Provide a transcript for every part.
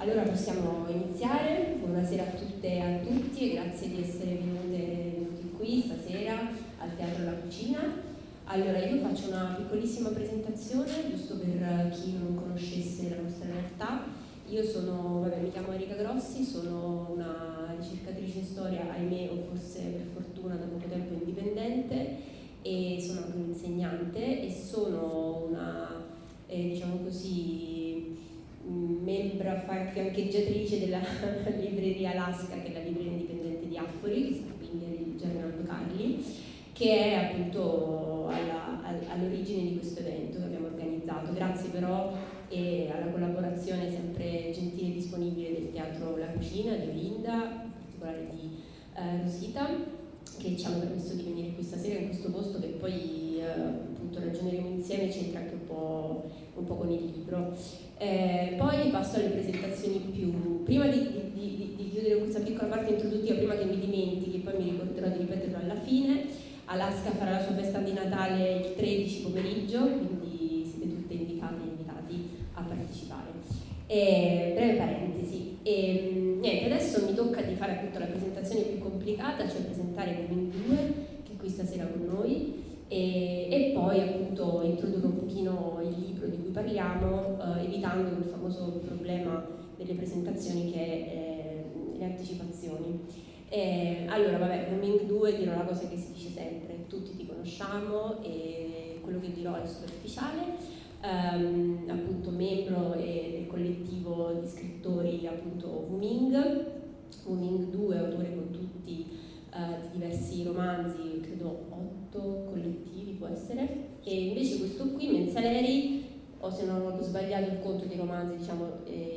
Allora possiamo iniziare. Buonasera a tutte e a tutti e grazie di essere venuti qui stasera al Teatro La Cucina. Allora io faccio una piccolissima presentazione giusto per chi non conoscesse la nostra realtà. Io mi chiamo Erika Grossi, sono una ricercatrice in storia, ahimè o forse per fortuna da poco tempo indipendente, e sono anche un'insegnante e sono una diciamo così membra fiancheggiatrice della libreria Alaska, che è la libreria indipendente di Affori, che sta qui in via di Gerardo Carli, che è appunto all'origine di questo evento che abbiamo organizzato, grazie però alla collaborazione sempre gentile e disponibile del Teatro La Cucina, di Olinda, in particolare di Rosita, che ci hanno permesso di venire qui stasera in questo posto che poi appunto ragioneremo insieme, c'entra anche un po' con il libro. Poi passo alle presentazioni prima di chiudere questa piccola parte introduttiva, prima che mi dimentichi, poi mi ricorderò di ripeterlo alla fine. Alaska farà la sua festa di Natale il 13 pomeriggio, quindi siete tutte invitate e invitati a partecipare. Breve parentesi. Niente, adesso mi tocca di fare appunto la presentazione più complicata, cioè presentare Woming 2, che è qui stasera con noi, e poi appunto introdurre un pochino il libro di cui parliamo, evitando quel famoso problema delle presentazioni che è le anticipazioni. Allora, Woming 2 dirò la cosa che si dice sempre: tutti ti conosciamo e quello che dirò è superficiale. Appunto membro del collettivo di scrittori appunto Woming 2, autore con tutti di diversi romanzi, credo 8 collettivi può essere, e invece questo qui, Mensaleri, o se non ho sbagliato il conto dei romanzi, diciamo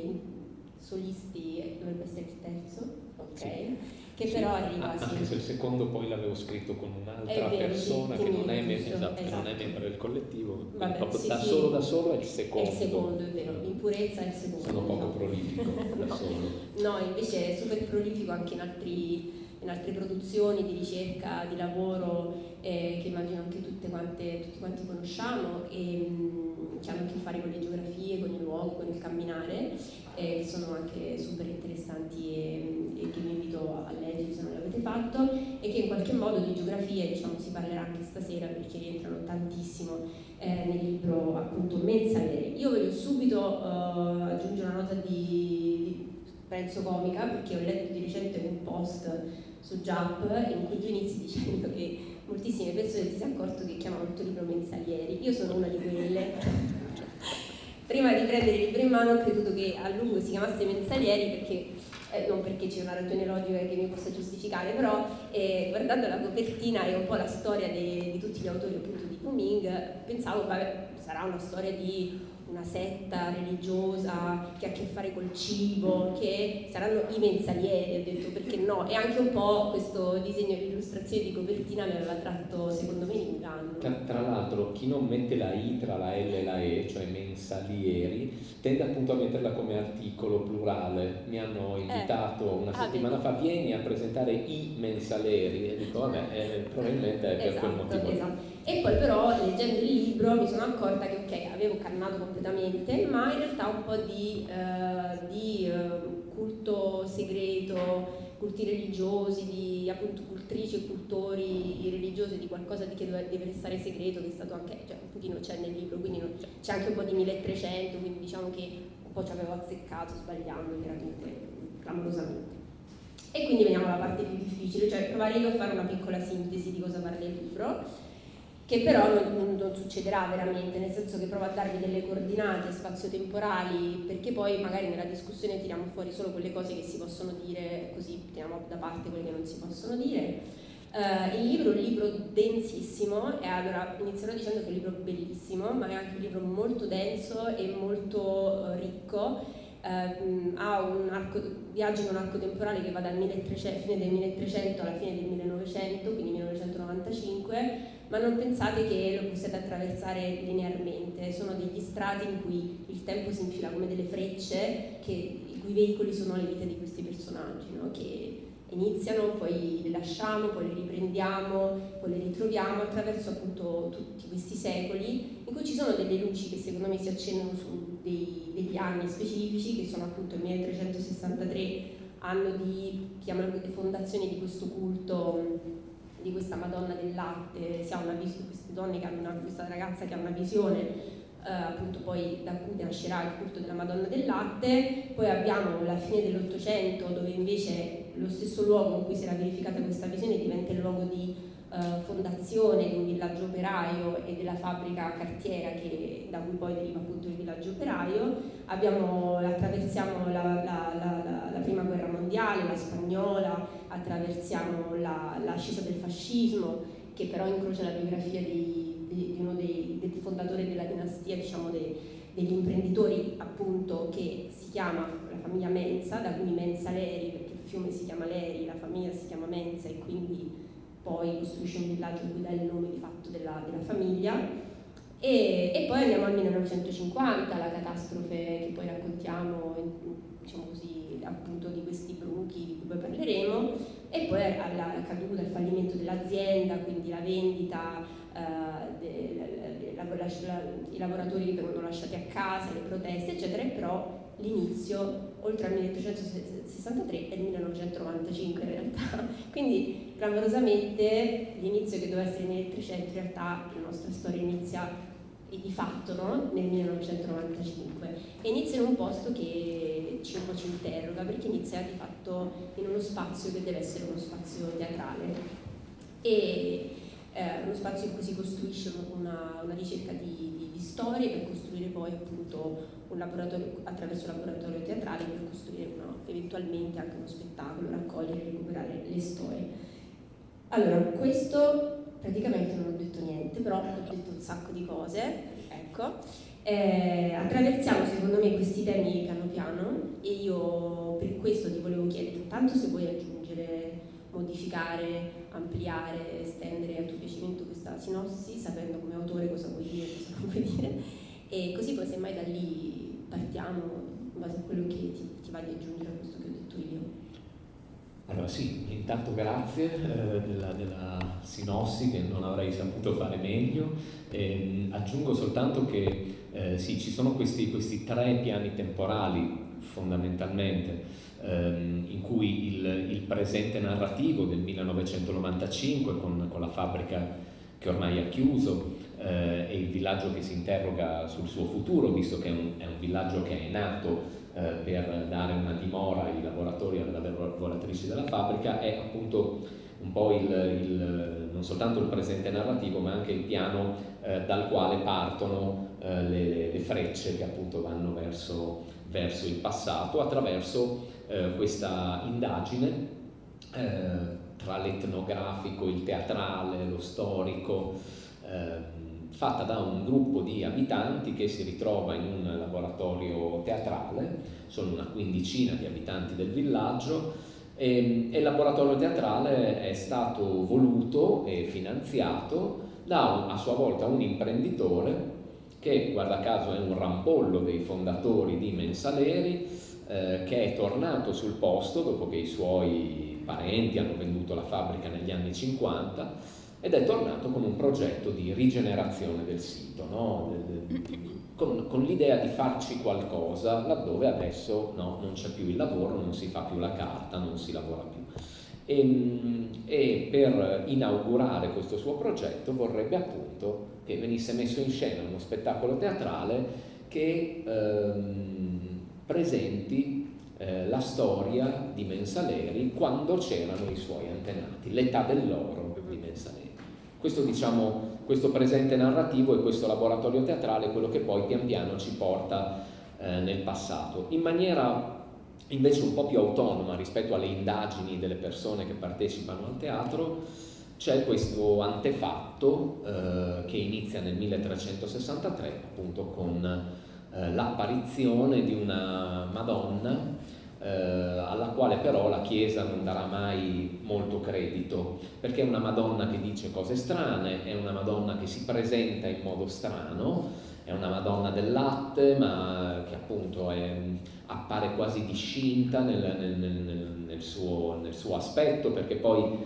solisti, dovrebbe essere il terzo, ok? Sì. Che però arriva anche se il secondo poi l'avevo scritto con un'altra persona che non è membro del collettivo. Vabbè, proprio sì, da solo è il secondo. È il secondo, è vero, in purezza è il secondo. Sono poco prolifico da solo. No, invece è super prolifico anche in altre produzioni di ricerca, di lavoro, che immagino anche tutti quanti conosciamo, e che hanno a che fare con le geografie, con i luoghi, con il camminare, che sono anche super interessanti e che vi invito a leggere se non l'avete fatto, e che in qualche modo di geografia si parlerà anche stasera perché rientrano tantissimo nel libro appunto Mensaleri. Io voglio subito aggiungere una nota di penso comica, perché ho letto di recente un post su Giap in cui tu inizi dicendo che moltissime persone ti sei accorto che chiamano il tuo libro Mensalieri. Io sono una di quelle. Prima di prendere il libro in mano ho creduto che a lungo si chiamasse Mensalieri perché non perché c'è una ragione logica che mi possa giustificare, però guardando la copertina e un po' la storia di tutti gli autori appunto di Woming, pensavo sarà una storia di una setta religiosa che ha a che fare col cibo, che saranno i mensalieri, ho detto perché no, e anche un po' questo disegno di illustrazione di copertina mi aveva tratto secondo me in inganno. Tra l'altro chi non mette la I tra la L e la E, cioè mensalieri, tende appunto a metterla come articolo plurale. Mi hanno invitato una settimana fa, vieni a presentare i mensaleri, e dico probabilmente è per quel motivo. Esatto. E poi però leggendo il libro mi sono accorta che ok, avevo cannato completamente, ma in realtà un po' di culto segreto, culti religiosi, di appunto cultrici e cultori religiosi di qualcosa che deve restare segreto, che è stato anche, un pochino c'è nel libro, quindi c'è anche un po' di 1300, quindi diciamo che un po' ci avevo azzeccato sbagliando veramente clamorosamente. E quindi veniamo alla parte più difficile, cioè provare io a fare una piccola sintesi di cosa parla il libro, che però non succederà veramente, nel senso che provo a darvi delle coordinate spazio-temporali, perché poi magari nella discussione tiriamo fuori solo quelle cose che si possono dire, così teniamo da parte quelle che non si possono dire. Il libro è un libro densissimo, e allora inizierò dicendo che è un libro bellissimo, ma è anche un libro molto denso e molto ricco. Viaggia in un arco temporale che va dal fine del 1300 alla fine del 1900, quindi 1995, ma non pensate che lo possiate attraversare linearmente, sono degli strati in cui il tempo si infila come delle frecce, i cui veicoli sono le vite di questi personaggi, no? che iniziano, poi le lasciamo, poi le riprendiamo, poi le ritroviamo attraverso appunto tutti questi secoli in cui ci sono delle luci che secondo me si accendono su degli anni specifici, che sono appunto il 1363, anno di, chiamano fondazione di questo culto, di questa Madonna del Latte. Si ha queste donne che hanno questa ragazza che ha una visione appunto poi da cui nascerà il culto della Madonna del Latte. Poi abbiamo la fine dell'Ottocento, dove invece lo stesso luogo in cui si era verificata questa visione diventa il luogo di fondazione di un villaggio operaio e della fabbrica cartiera da cui poi deriva appunto il villaggio operaio. Attraversiamo la prima guerra mondiale, la spagnola, attraversiamo l'ascesa del fascismo, che però incrocia la biografia di uno dei fondatori della dinastia, diciamo degli imprenditori appunto, che si chiama la famiglia Mensa, da cui Mensa Leri, perché il fiume si chiama Leri, la famiglia si chiama Mensa e quindi poi costruisce un villaggio in cui dà il nome di fatto della famiglia. E poi andiamo al 1950, la catastrofe che poi raccontiamo, diciamo così, appunto di questi bruchi di cui poi parleremo, e poi alla caduta, al fallimento dell'azienda, quindi la vendita, i lavoratori che vengono lasciati a casa, le proteste eccetera, e però l'inizio, oltre al 1363, è il 1995 in realtà, quindi clamorosamente l'inizio che doveva essere nel 1300, in realtà la nostra storia inizia di fatto, no? Nel 1995, e inizia in un posto che ci interroga, perché inizia di fatto in uno spazio che deve essere uno spazio teatrale, e uno spazio in cui si costruisce una ricerca di storie per costruire poi appunto un laboratorio, attraverso un laboratorio teatrale, per costruire eventualmente anche uno spettacolo, raccogliere e recuperare le storie. Allora, questo praticamente non ho detto niente, però ho detto un sacco di cose, ecco. Attraversiamo secondo me questi temi piano piano, e io per questo ti volevo chiedere intanto se vuoi aggiungere, modificare, ampliare, estendere a tuo piacimento questa sinossi, sapendo come autore cosa vuoi dire, cosa non vuoi dire, e così poi semmai da lì partiamo in base a quello che ti va di aggiungere a questo che ho detto io. Allora sì, intanto grazie della sinossi, che non avrei saputo fare meglio. Aggiungo soltanto che sì, ci sono questi tre piani temporali fondamentalmente, in cui il presente narrativo del 1995 con la fabbrica che ormai ha chiuso e il villaggio che si interroga sul suo futuro, visto che è un villaggio che è nato per dare una dimora ai lavoratori e alle lavoratrici della fabbrica, è appunto un po' non soltanto il presente narrativo, ma anche il piano dal quale partono le frecce che appunto vanno verso il passato, attraverso questa indagine tra l'etnografico, il teatrale, lo storico, fatta da un gruppo di abitanti che si ritrova in un laboratorio teatrale. Sono una quindicina di abitanti del villaggio, e il laboratorio teatrale è stato voluto e finanziato da a sua volta un imprenditore che, guarda caso, è un rampollo dei fondatori di Mensa Leri, che è tornato sul posto dopo che i suoi parenti hanno venduto la fabbrica negli anni 50, ed è tornato con un progetto di rigenerazione del sito, no? Con l'idea di farci qualcosa laddove adesso non c'è più il lavoro, non si fa più la carta, non si lavora più. E per inaugurare questo suo progetto vorrebbe appunto che venisse messo in scena uno spettacolo teatrale che presenti la storia di Mensa Leri quando c'erano i suoi antenati, l'età dell'oro di Mensa Leri. Questo presente narrativo e questo laboratorio teatrale è quello che poi pian piano ci porta nel passato, in maniera invece un po' più autonoma rispetto alle indagini delle persone che partecipano al teatro. C'è questo antefatto che inizia nel 1363 appunto con l'apparizione di una Madonna alla quale però la Chiesa non darà mai molto credito, perché è una Madonna che dice cose strane, è una Madonna che si presenta in modo strano, è una Madonna del latte, ma che appunto appare quasi discinta nel suo aspetto, perché poi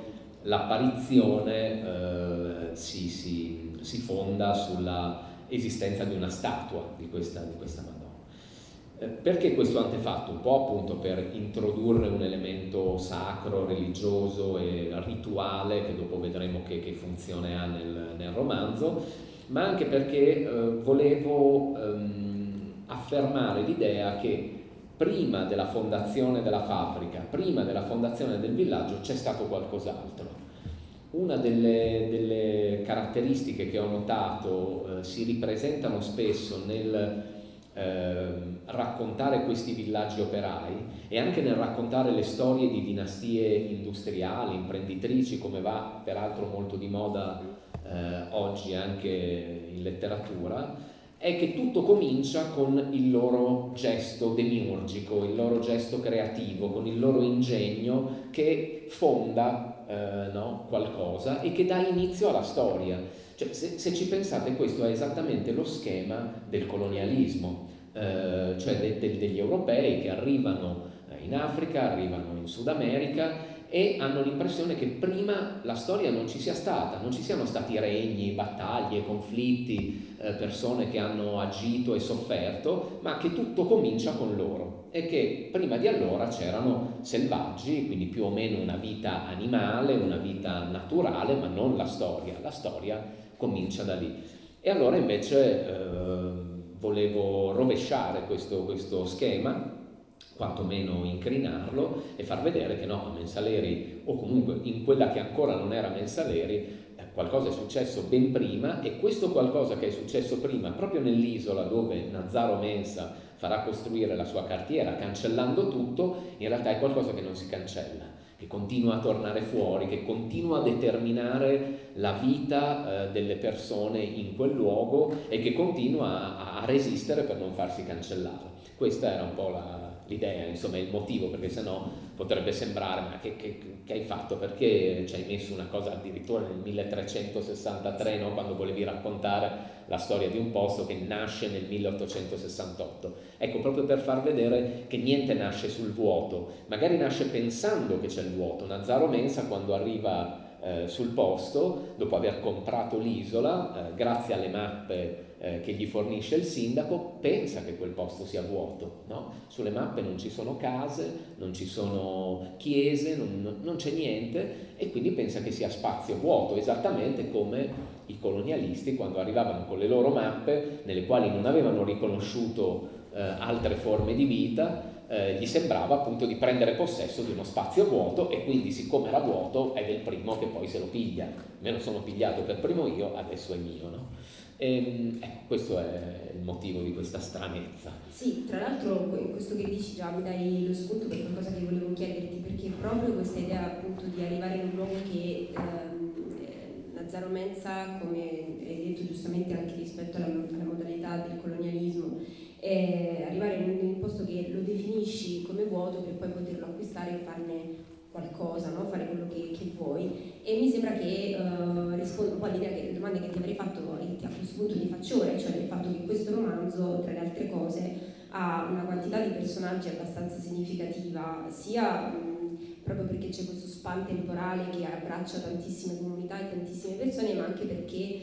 l'apparizione si fonda sulla esistenza di una statua di questa Madonna. Perché questo antefatto? Un po' appunto per introdurre un elemento sacro, religioso e rituale, che dopo vedremo che funzione ha nel romanzo, ma anche perché volevo affermare l'idea che prima della fondazione della fabbrica, prima della fondazione del villaggio, c'è stato qualcos'altro. Una delle caratteristiche che ho notato si ripresentano spesso nel raccontare questi villaggi operai e anche nel raccontare le storie di dinastie industriali, imprenditrici, come va peraltro molto di moda oggi anche in letteratura, è che tutto comincia con il loro gesto demiurgico, il loro gesto creativo, con il loro ingegno che fonda qualcosa e che dà inizio alla storia. Cioè, se ci pensate, questo è esattamente lo schema del colonialismo, cioè degli europei che arrivano in Africa, arrivano in Sud America e hanno l'impressione che prima la storia non ci sia stata, non ci siano stati regni, battaglie, conflitti, persone che hanno agito e sofferto, ma che tutto comincia con loro e che prima di allora c'erano selvaggi, quindi più o meno una vita animale, una vita naturale, ma non la storia. La storia comincia da lì. E allora invece volevo rovesciare questo schema, quantomeno incrinarlo e far vedere che no, a Mensaleri, o comunque in quella che ancora non era Mensaleri, qualcosa è successo ben prima, e questo qualcosa che è successo prima, proprio nell'isola dove Nazaro Mensa farà costruire la sua cartiera, cancellando tutto, in realtà è qualcosa che non si cancella, che continua a tornare fuori, che continua a determinare la vita delle persone in quel luogo e che continua a resistere per non farsi cancellare. Questa era un po' l'idea, insomma, il motivo, perché sennò potrebbe sembrare ma che hai fatto, perché ci hai messo una cosa addirittura nel 1363, no? Quando volevi raccontare la storia di un posto che nasce nel 1868. Ecco, proprio per far vedere che niente nasce sul vuoto, magari nasce pensando che c'è il vuoto. Nazaro Mensa, quando arriva sul posto, dopo aver comprato l'isola, grazie alle mappe che gli fornisce il sindaco, pensa che quel posto sia vuoto, no? Sulle mappe non ci sono case, non ci sono chiese, non c'è niente, e quindi pensa che sia spazio vuoto, esattamente come i colonialisti quando arrivavano con le loro mappe nelle quali non avevano riconosciuto altre forme di vita. Gli sembrava appunto di prendere possesso di uno spazio vuoto, e quindi, siccome era vuoto, è del primo che poi se lo piglia. Me lo sono pigliato per primo io, adesso è mio, no? Ecco, questo è il motivo di questa stranezza. Sì, tra l'altro questo che dici già mi dai lo spunto per qualcosa che volevo chiederti, perché proprio questa idea appunto di arrivare in un luogo che Nazaro Mensa, come hai detto giustamente anche rispetto alla modalità del colonialismo, arrivare in un posto che lo definisci come vuoto per poi poterlo acquistare e farne qualcosa, no? Fare quello che vuoi. E mi sembra che risponda un po' all'idea che le domande che ti avrei fatto e a questo punto ti faccio ora, cioè del fatto che questo romanzo, tra le altre cose, ha una quantità di personaggi abbastanza significativa, sia proprio perché c'è questo span temporale che abbraccia tantissime comunità e tantissime persone, ma anche perché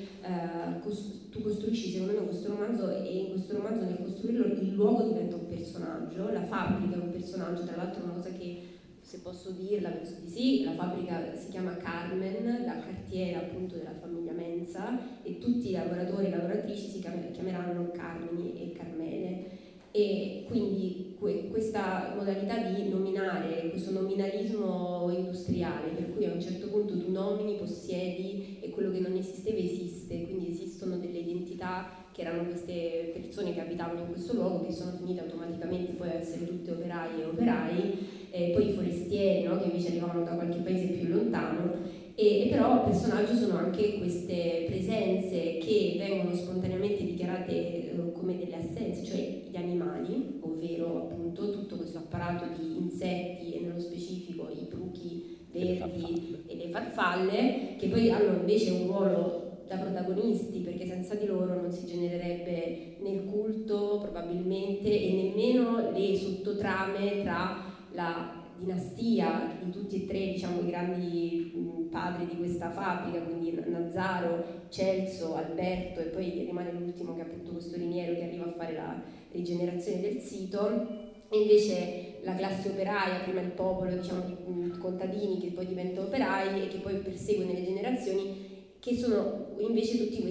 tu costruisci secondo me questo romanzo, e in questo romanzo nel costruirlo il luogo diventa un personaggio, la fabbrica è un personaggio. Tra l'altro una cosa che, se posso dirla, penso di sì, la fabbrica si chiama Carmen, la cartiera appunto della famiglia Mensa, e tutti i lavoratori e lavoratrici si chiameranno Carmini e Carmele. E quindi questa modalità di nominare, questo nominalismo industriale, per cui a un certo punto tu nomini, possiedi, e quello che non esisteva esiste, quindi esistono delle identità che erano queste persone che abitavano in questo luogo, che sono finite automaticamente poi a essere tutte operai e operai, poi i forestieri, no? Che invece arrivavano da qualche paese più lontano. E però il personaggio sono anche queste presenze che vengono spontaneamente dichiarate come delle assenze, cioè gli animali, ovvero appunto tutto questo apparato di insetti e nello specifico i bruchi verdi e le farfalle, che poi hanno invece un ruolo da protagonisti, perché senza di loro non si genererebbe né il culto probabilmente e nemmeno le sottotrame tra la dinastia di tutti e tre, diciamo, i grandi padri di questa fabbrica, quindi Nazzaro, Celso, Alberto, e poi rimane l'ultimo che è appunto questo Riniero che arriva a fare la rigenerazione del sito. E invece la classe operaia, prima il popolo, diciamo, di contadini che poi diventano operai e che poi persegue nelle generazioni, che sono invece tutti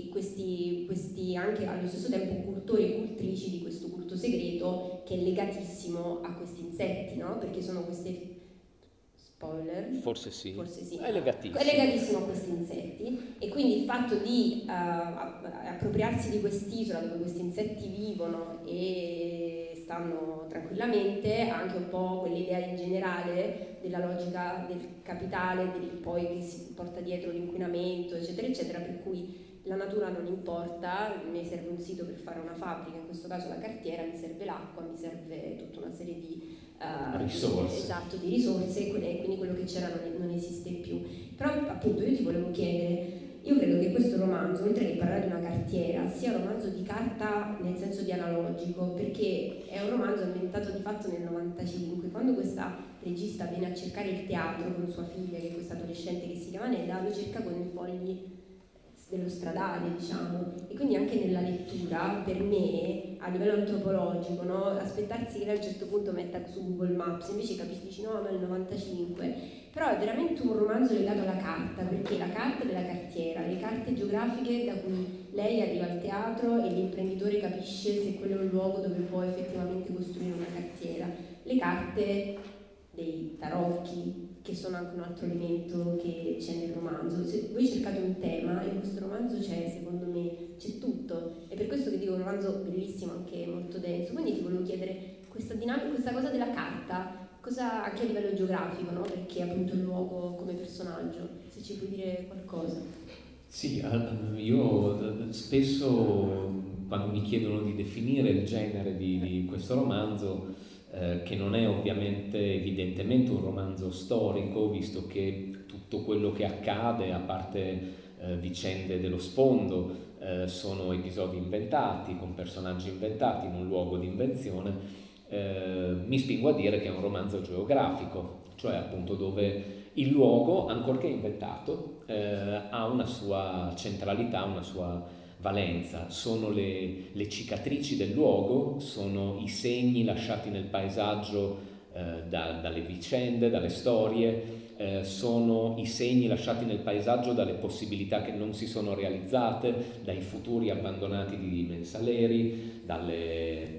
questi anche allo stesso tempo cultori e cultrici di questo culto segreto che è legatissimo a questi insetti, no? Perché sono queste spoiler? Forse sì. È legatissimo a questi insetti, e quindi il fatto di appropriarsi di quest'isola dove questi insetti vivono e stanno tranquillamente, anche un po' quell'idea in generale della logica del capitale, del poi che si porta dietro l'inquinamento, eccetera, eccetera, per cui la natura non importa, mi serve un sito per fare una fabbrica, in questo caso la cartiera, mi serve l'acqua, mi serve tutta una serie di risorse. Di risorse, e quindi quello che c'era non esiste più. Però appunto io ti volevo chiedere, io credo che questo romanzo, oltre che parlare di una cartiera, sia un romanzo di carta nel senso di analogico, perché è un romanzo ambientato di fatto nel 95, quando questa regista viene a cercare il teatro con sua figlia, che è questa adolescente che si chiama Neda, lo cerca con i fogli dello stradale, diciamo, e quindi anche nella lettura, per me, a livello antropologico, no? Aspettarsi che lei a un certo punto metta su Google Maps, invece capisci, no, ma è il 95, però è veramente un romanzo legato alla carta, perché la carta della cartiera, le carte geografiche da cui lei arriva al teatro e l'imprenditore capisce se quello è un luogo dove può effettivamente costruire una cartiera, le carte dei tarocchi, che sono anche un altro elemento che c'è nel romanzo. Se voi cercate un tema, in questo romanzo c'è, secondo me, c'è tutto, e per questo che dico un romanzo bellissimo, anche molto denso. Quindi ti volevo chiedere questa cosa della carta, cosa anche a livello geografico, no? Perché appunto il luogo come personaggio, se ci puoi dire qualcosa. Sì, io spesso quando mi chiedono di definire il genere di questo romanzo, che non è ovviamente evidentemente un romanzo storico, visto che tutto quello che accade, a parte vicende dello sfondo, sono episodi inventati, con personaggi inventati in un luogo di invenzione, mi spingo a dire che è un romanzo geografico, cioè appunto dove il luogo, ancorché inventato, ha una sua centralità, una sua valenza. Sono le cicatrici del luogo, sono i segni lasciati nel paesaggio dalle vicende, dalle storie, sono i segni lasciati nel paesaggio dalle possibilità che non si sono realizzate, dai futuri abbandonati di mensaleri, dalle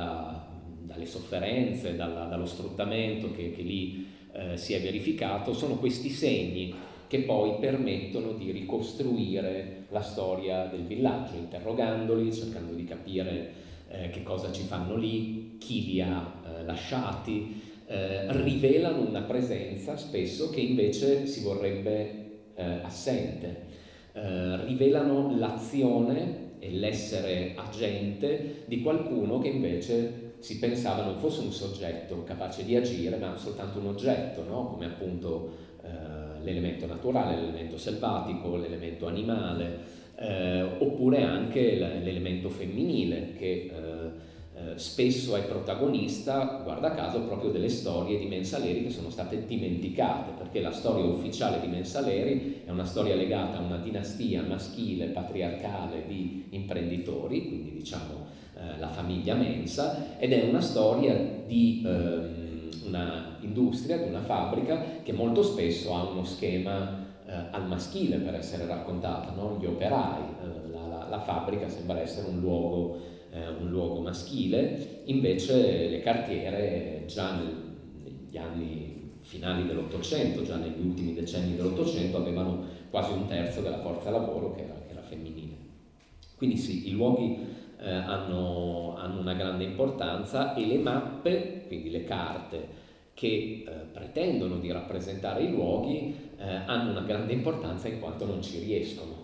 sofferenze, dallo sfruttamento che lì si è verificato. Sono questi segni che poi permettono di ricostruire la storia del villaggio, interrogandoli, cercando di capire che cosa ci fanno lì, chi li ha lasciati, rivelano una presenza spesso che invece si vorrebbe assente, rivelano l'azione e l'essere agente di qualcuno che invece si pensava non fosse un soggetto capace di agire, ma soltanto un oggetto, no? Come appunto l'elemento naturale, l'elemento selvatico, l'elemento animale, oppure anche l'elemento femminile che spesso è protagonista, guarda caso, proprio delle storie di Mensaleri che sono state dimenticate, perché la storia ufficiale di Mensaleri è una storia legata a una dinastia maschile, patriarcale di imprenditori, quindi diciamo la famiglia Mensa, ed è una storia di una industria, di una fabbrica che molto spesso ha uno schema al maschile per essere raccontata, no? Gli operai, la fabbrica sembra essere un luogo maschile, invece le cartiere già negli anni finali dell'Ottocento, già negli ultimi decenni dell'Ottocento, avevano quasi un terzo della forza lavoro che era femminile. Quindi sì, i luoghi hanno una grande importanza, e le mappe, quindi le carte che pretendono di rappresentare i luoghi hanno una grande importanza in quanto non ci riescono.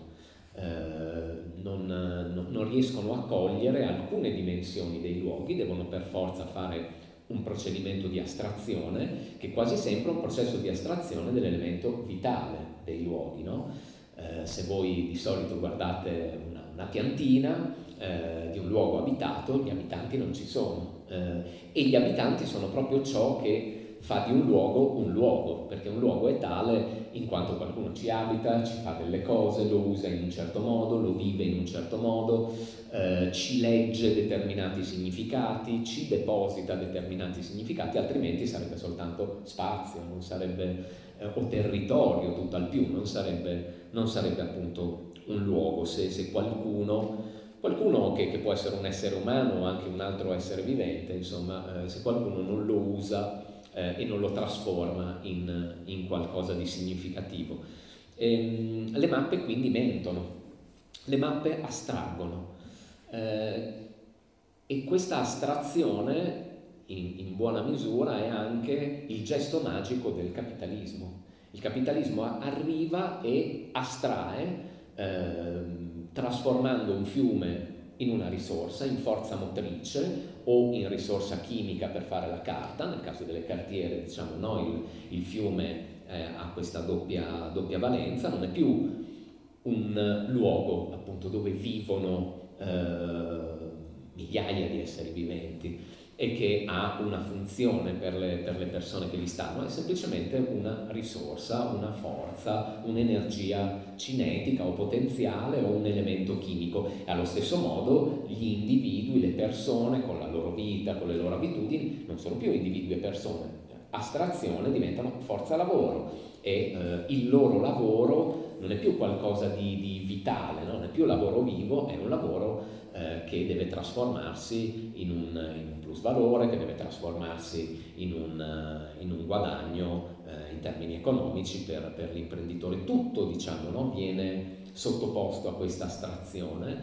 Non riescono a cogliere alcune dimensioni dei luoghi, devono per forza fare un procedimento di astrazione, che quasi sempre è un processo di astrazione dell'elemento vitale dei luoghi, no? Se voi di solito guardate una piantina di un luogo abitato, gli abitanti non ci sono, e gli abitanti sono proprio ciò che fa di un luogo, perché un luogo è tale in quanto qualcuno ci abita, ci fa delle cose, lo usa in un certo modo, lo vive in un certo modo, ci legge determinati significati, ci deposita determinati significati, altrimenti sarebbe soltanto spazio, non sarebbe o territorio tutt'al più, non sarebbe appunto un luogo. Se qualcuno che può essere un essere umano o anche un altro essere vivente, insomma, se qualcuno non lo usa e non lo trasforma in qualcosa di significativo. Le mappe quindi mentono, le mappe astraggono, e questa astrazione in buona misura è anche il gesto magico del capitalismo. Il capitalismo arriva e astrae, trasformando un fiume in una risorsa, in forza motrice o in risorsa chimica per fare la carta. Nel caso delle cartiere, diciamo, no, il fiume ha questa doppia valenza, non è più un luogo appunto dove vivono migliaia di esseri viventi e che ha una funzione per le persone che vi stanno, è semplicemente una risorsa, una forza, un'energia cinetica o potenziale o un elemento chimico. E allo stesso modo gli individui, le persone con la loro vita, con le loro abitudini, non sono più individui e persone, astrazione, diventano forza lavoro, e il loro lavoro non è più qualcosa di vitale, no? Non è più lavoro vivo, è un lavoro che deve trasformarsi in un plusvalore, che deve trasformarsi in un guadagno in termini economici per l'imprenditore. Tutto, diciamo, no, viene sottoposto a questa astrazione,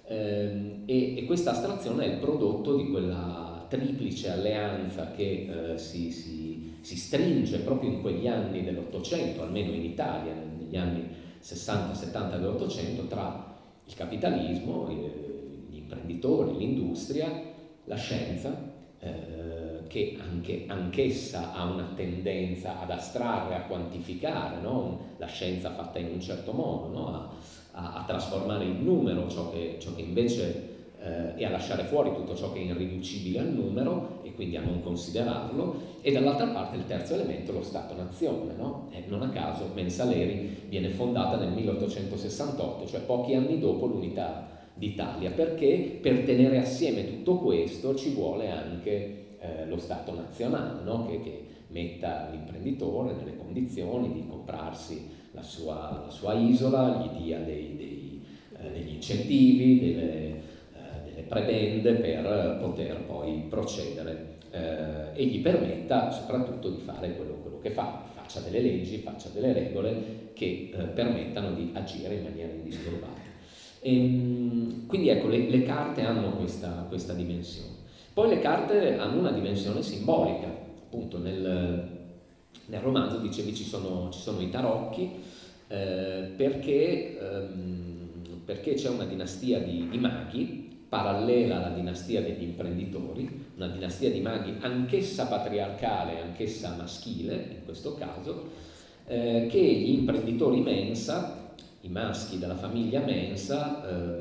e questa astrazione è il prodotto di quella triplice alleanza che si stringe proprio in quegli anni dell'Ottocento, almeno in Italia, negli anni 60-70 dell'Ottocento, tra il capitalismo, gli imprenditori, l'industria, la scienza, che anch'essa ha una tendenza ad astrarre, a quantificare, no? La scienza fatta in un certo modo, no? a trasformare in numero ciò che invece e a lasciare fuori tutto ciò che è irriducibile al numero e quindi a non considerarlo, e dall'altra parte il terzo elemento, lo Stato-nazione, no? Non a caso Mensaleri viene fondata nel 1868, cioè pochi anni dopo l'unità d'Italia, perché per tenere assieme tutto questo ci vuole anche lo Stato nazionale, no? che metta l'imprenditore nelle condizioni di comprarsi la sua isola, gli dia degli incentivi, delle prebende per poter poi procedere, e gli permetta soprattutto di fare quello che faccia delle leggi, faccia delle regole che permettano di agire in maniera indisturbata. Quindi ecco, le carte hanno questa dimensione. Poi le carte hanno una dimensione simbolica, appunto nel romanzo, dicevi, ci sono i tarocchi, perché c'è una dinastia di maghi parallela alla dinastia degli imprenditori, una dinastia di maghi anch'essa patriarcale, anch'essa maschile in questo caso, che gli imprenditori mensa, i maschi della famiglia mensa,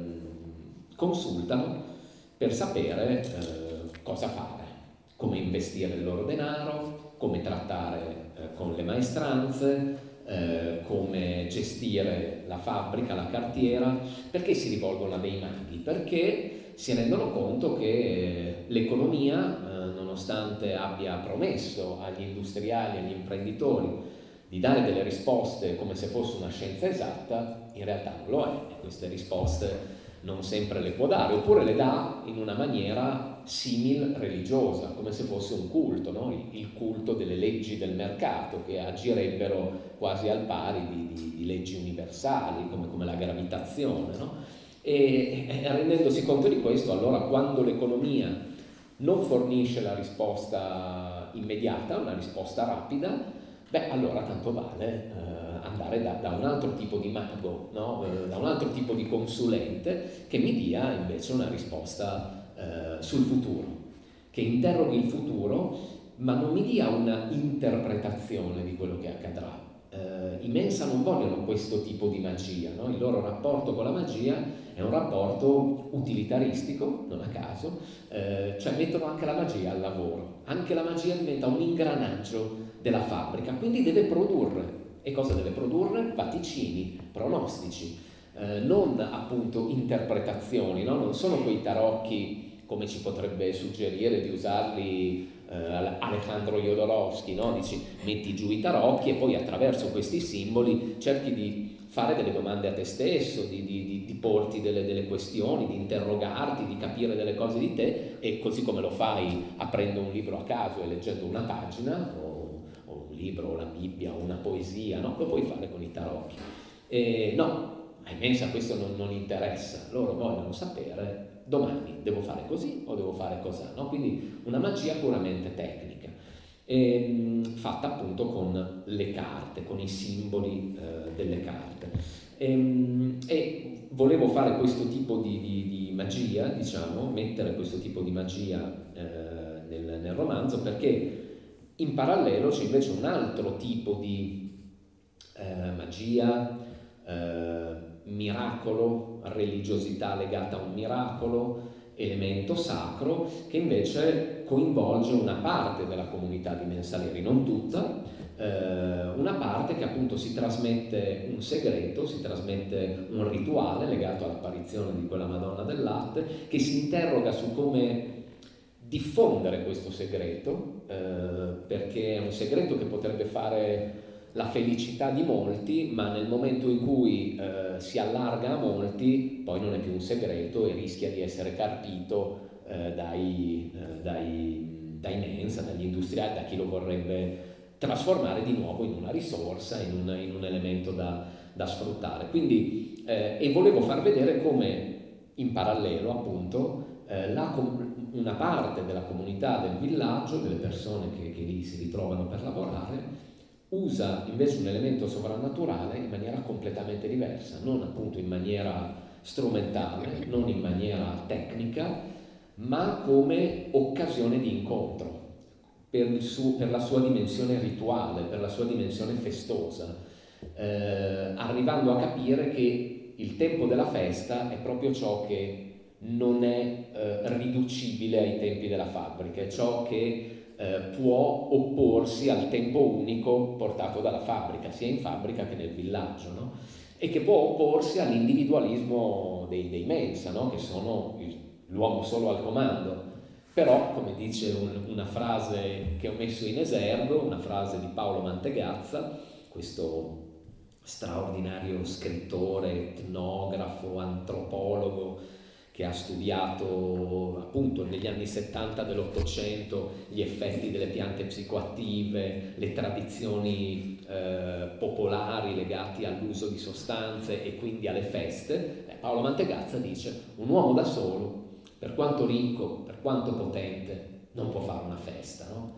consultano per sapere cosa fare, come investire il loro denaro, come trattare con le maestranze, come gestire la fabbrica, la cartiera. Perché si rivolgono a dei maghi? Perché si rendono conto che l'economia, nonostante abbia promesso agli industriali, agli imprenditori di dare delle risposte come se fosse una scienza esatta, in realtà non lo è, e queste risposte non sempre le può dare, oppure le dà in una maniera simil religiosa, come se fosse un culto, no? Il culto delle leggi del mercato, che agirebbero quasi al pari di leggi universali, come la gravitazione, no? E rendendosi conto di questo, allora quando l'economia non fornisce la risposta immediata, una risposta rapida, allora tanto vale andare da un altro tipo di mago, no? Da un altro tipo di consulente che mi dia invece una risposta sul futuro, che interroghi il futuro, ma non mi dia una interpretazione di quello che accadrà. I Mensa non vogliono questo tipo di magia, no? Il loro rapporto con la magia è un rapporto utilitaristico, non a caso, cioè mettono anche la magia al lavoro, anche la magia diventa un ingranaggio della fabbrica, quindi deve produrre. E cosa deve produrre? Vaticini, pronostici, non appunto interpretazioni, no? Non sono quei tarocchi come ci potrebbe suggerire di usarli Alejandro Jodorowsky, no? Dici metti giù i tarocchi e poi attraverso questi simboli cerchi di fare delle domande a te stesso, di porti delle questioni, di interrogarti, di capire delle cose di te, e così come lo fai aprendo un libro a caso e leggendo una pagina o un libro, o la Bibbia o una poesia, no? Lo puoi fare con i tarocchi. No, ai Mensa questo non interessa, loro vogliono sapere domani devo fare così o devo fare cos'ha, no? Quindi una magia puramente tecnica, fatta appunto con le carte, con i simboli delle carte. E volevo fare questo tipo di magia, diciamo, mettere questo tipo di magia nel romanzo, perché in parallelo c'è invece un altro tipo di magia, miracolo, religiosità legata a un miracolo, elemento sacro, che invece coinvolge una parte della comunità di Mensaleri, non tutta, una parte che appunto si trasmette un segreto, si trasmette un rituale legato all'apparizione di quella Madonna del Latte, che si interroga su come diffondere questo segreto, perché è un segreto che potrebbe fare la felicità di molti, ma nel momento in cui si allarga a molti poi non è più un segreto e rischia di essere carpito dai Mensa, dagli industriali, da chi lo vorrebbe trasformare di nuovo in una risorsa, in un elemento da sfruttare. Quindi e volevo far vedere come in parallelo appunto una parte della comunità del villaggio, delle persone che lì si ritrovano per lavorare, usa invece un elemento sovrannaturale in maniera completamente diversa, non appunto in maniera strumentale, non in maniera tecnica, ma come occasione di incontro per la sua dimensione rituale, per la sua dimensione festosa, arrivando a capire che il tempo della festa è proprio ciò che non è riducibile ai tempi della fabbrica, è ciò che può opporsi al tempo unico portato dalla fabbrica, sia in fabbrica che nel villaggio, no? E che può opporsi all'individualismo dei Mensa, no? Che sono l'uomo solo al comando. Però, come dice una frase che ho messo in esergo, una frase di Paolo Mantegazza, questo straordinario scrittore, etnografo, antropologo, che ha studiato appunto negli anni 70 dell'Ottocento gli effetti delle piante psicoattive, le tradizioni popolari legati all'uso di sostanze e quindi alle feste. Paolo Mantegazza dice: un uomo da solo, per quanto ricco, per quanto potente, non può fare una festa, no?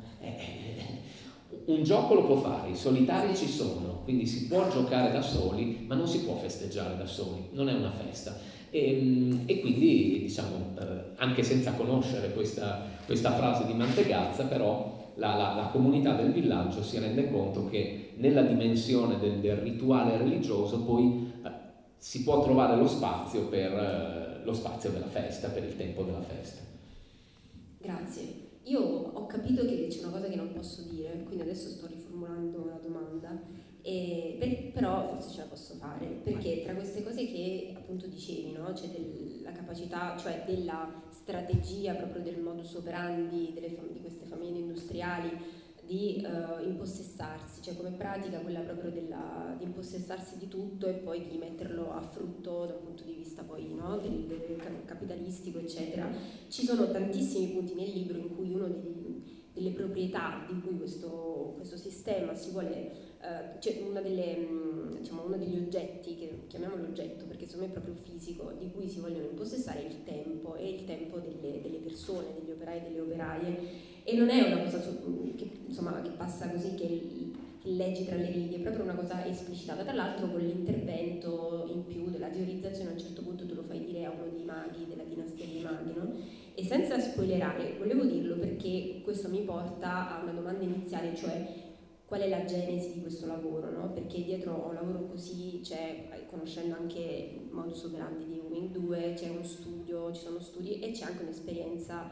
Un gioco lo può fare, i solitari ci sono, quindi si può giocare da soli, ma non si può festeggiare da soli, non è una festa. E quindi, diciamo, anche senza conoscere questa frase di Mantegazza, però la comunità del villaggio si rende conto che nella dimensione del rituale religioso poi si può trovare lo spazio per lo spazio della festa, per il tempo della festa. Grazie. Io ho capito che c'è una cosa che non posso dire, quindi adesso sto riformulando una domanda, però forse ce la posso fare, perché tra queste cose che appunto dicevi, no? C'è la capacità, cioè della strategia proprio del modus operandi di queste famiglie industriali di impossessarsi, cioè come pratica quella proprio di impossessarsi di tutto e poi di metterlo a frutto da un punto di vista poi, no? del capitalistico, eccetera. Ci sono tantissimi punti nel libro in cui uno delle proprietà di cui questo sistema si vuole, cioè uno degli oggetti, che chiamiamolo oggetto perché secondo me è proprio fisico, di cui si vogliono impossessare il tempo, e il tempo delle persone, degli operai e delle operaie, e non è una cosa che passa così, che leggi tra le righe, è proprio una cosa esplicitata, tra l'altro con l'intervento in più della teorizzazione. A un certo punto tu lo fai dire a uno dei maghi della dinastia dei maghi, no? E senza spoilerare, volevo dirlo perché questo mi porta a una domanda iniziale, cioè qual è la genesi di questo lavoro, no? Perché dietro a un lavoro così c'è, conoscendo anche il modus operandi di Wing 2, c'è uno studio, ci sono studi e c'è anche un'esperienza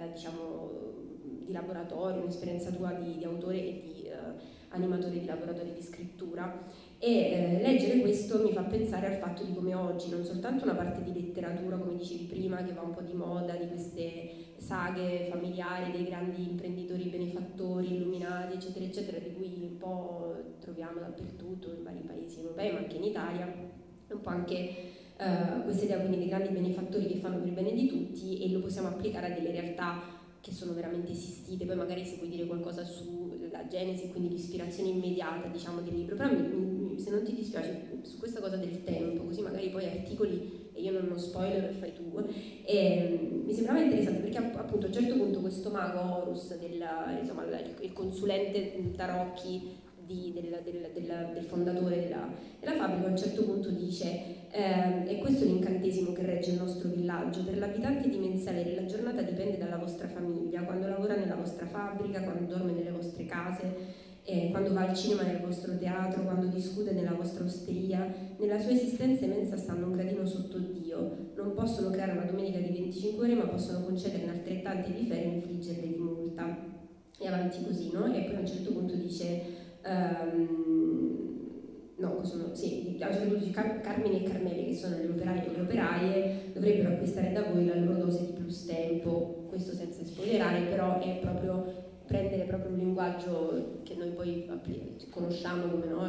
di laboratorio, un'esperienza tua di autore e di animatore di laboratori di scrittura, e leggere questo mi fa pensare al fatto di come oggi non soltanto una parte di letteratura, come dicevi prima, che va un po' di moda, di queste saghe familiari dei grandi imprenditori benefattori illuminati eccetera eccetera, di cui un po' troviamo dappertutto in vari paesi europei ma anche in Italia, un po' anche questa idea quindi dei grandi benefattori che fanno per il bene di tutti, e lo possiamo applicare a delle realtà che sono veramente esistite. Poi magari se vuoi dire qualcosa sulla genesi, quindi l'ispirazione immediata diciamo del libro, però se non ti dispiace su questa cosa del tempo, così magari poi articoli e io non spoiler e fai tu, e mi sembrava interessante perché appunto a un certo punto questo mago Horus, il consulente tarocchi del fondatore della fabbrica, a un certo punto dice e questo è l'incantesimo che regge il nostro villaggio: per l'abitante di Menzalere la giornata dipende dalla vostra famiglia, quando lavora nella vostra fabbrica, quando dorme nelle vostre case, quando va al cinema nel vostro teatro, quando discute nella vostra osteria. Nella sua esistenza i Mensa stanno un gradino sotto Dio, non possono creare una domenica di 25 ore ma possono concederne altrettanti di ferie e infliggerle di multa, e avanti così, no? E poi a un certo punto dice Carmine e Carmele, che sono le operaie e le operaie, dovrebbero acquistare da voi la loro dose di plus tempo. Questo senza spoilerare, però è proprio prendere proprio un linguaggio che noi poi conosciamo come no,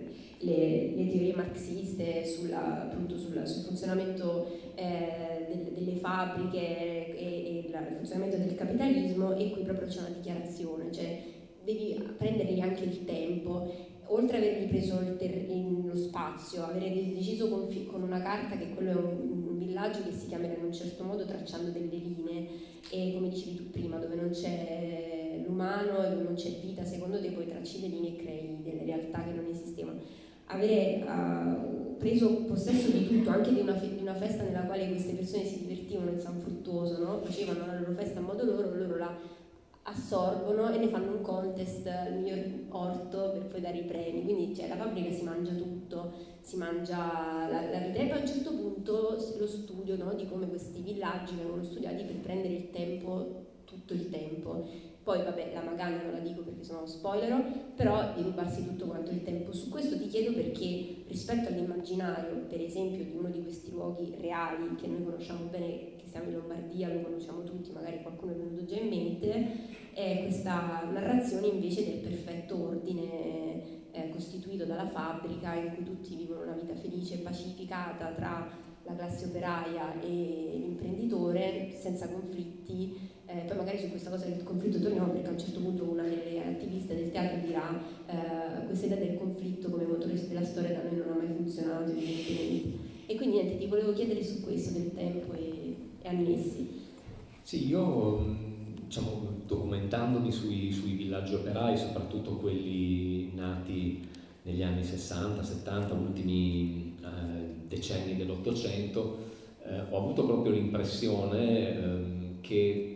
le teorie marxiste sul funzionamento delle fabbriche e il funzionamento del capitalismo, e qui proprio c'è una dichiarazione, cioè devi prendergli anche il tempo, oltre ad avergli preso lo spazio, avere deciso con una carta che quello è un villaggio che si chiamerà in un certo modo, tracciando delle linee, e come dicevi tu prima, dove non c'è l'umano e dove non c'è vita, secondo te poi tracci le linee e crei delle realtà che non esistevano. Avere preso possesso di tutto, anche di una festa nella quale queste persone si divertivano in San Fruttuoso, no? Facevano la loro festa a modo loro la assorbono e ne fanno un contest, il miglior orto, per poi dare i premi. Quindi la fabbrica si mangia tutto, si mangia la vita, e poi a un certo punto lo studio, no, di come questi villaggi vengono studiati per prendere il tempo, tutto il tempo. Poi vabbè, la magana non la dico perché sennò spoilerò, però di rubarsi tutto quanto il tempo. Su questo ti chiedo perché rispetto all'immaginario, per esempio, di uno di questi luoghi reali che noi conosciamo bene, che siamo in Lombardia, lo conosciamo tutti, magari qualcuno è venuto già in mente, è questa narrazione invece del perfetto ordine costituito dalla fabbrica, in cui tutti vivono una vita felice e pacificata tra la classe operaia e l'imprenditore, senza conflitti. Poi magari su questa cosa del conflitto torniamo, perché a un certo punto una delle attiviste del teatro dirà questa idea del conflitto come motore della storia da noi non ha mai funzionato evidentemente. E quindi niente, ti volevo chiedere su questo del tempo e annessi. Sì, io documentandomi sui villaggi operai, soprattutto quelli nati negli anni 60, 70, ultimi decenni dell'Ottocento, ho avuto proprio l'impressione che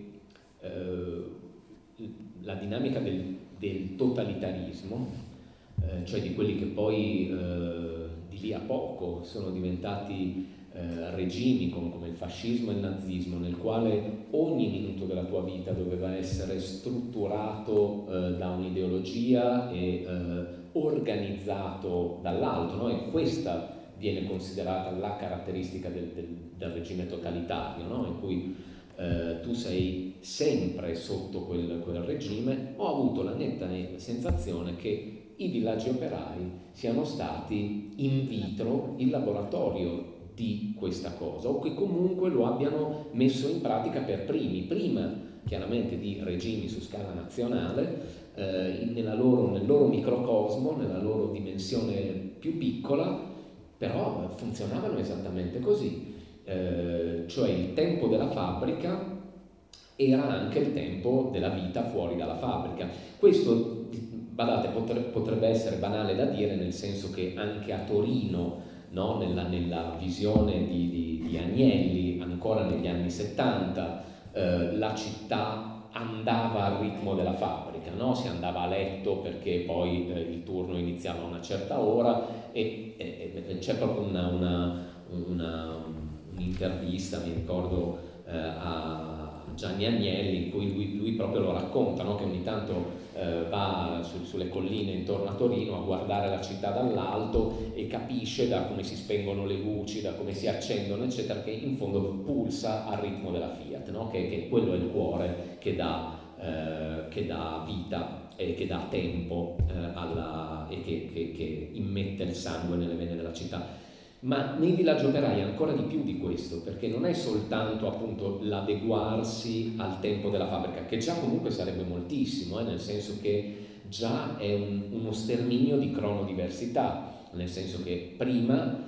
la dinamica del totalitarismo, cioè di quelli che poi di lì a poco sono diventati regimi come il fascismo e il nazismo, nel quale ogni minuto della tua vita doveva essere strutturato da un'ideologia e organizzato dall'alto, no? E questa viene considerata la caratteristica del regime totalitario, no? In cui tu sei sempre sotto quel regime. Ho avuto la netta sensazione che i villaggi operai siano stati in vitro il laboratorio di questa cosa, o che comunque lo abbiano messo in pratica per primi, prima chiaramente di regimi su scala nazionale, nel loro microcosmo, nella loro dimensione più piccola, però funzionavano esattamente così. Cioè il tempo della fabbrica era anche il tempo della vita fuori dalla fabbrica. Questo, badate, potrebbe essere banale da dire, nel senso che anche a Torino, no, nella visione di Agnelli, ancora negli anni 70, la città andava al ritmo della fabbrica, no? Si andava a letto perché poi il turno iniziava a una certa ora e c'è proprio un'intervista, mi ricordo, a Gianni Agnelli, in cui lui proprio lo racconta, no? Che ogni tanto va sulle colline intorno a Torino a guardare la città dall'alto e capisce da come si spengono le luci, da come si accendono, eccetera, che in fondo pulsa al ritmo della Fiat, no? Che quello è il cuore che dà vita e che dà tempo e che immette il sangue nelle vene della città. Ma nei villaggi operai ancora di più di questo, perché non è soltanto appunto l'adeguarsi al tempo della fabbrica, che già comunque sarebbe moltissimo, nel senso che già è uno sterminio di cronodiversità, nel senso che prima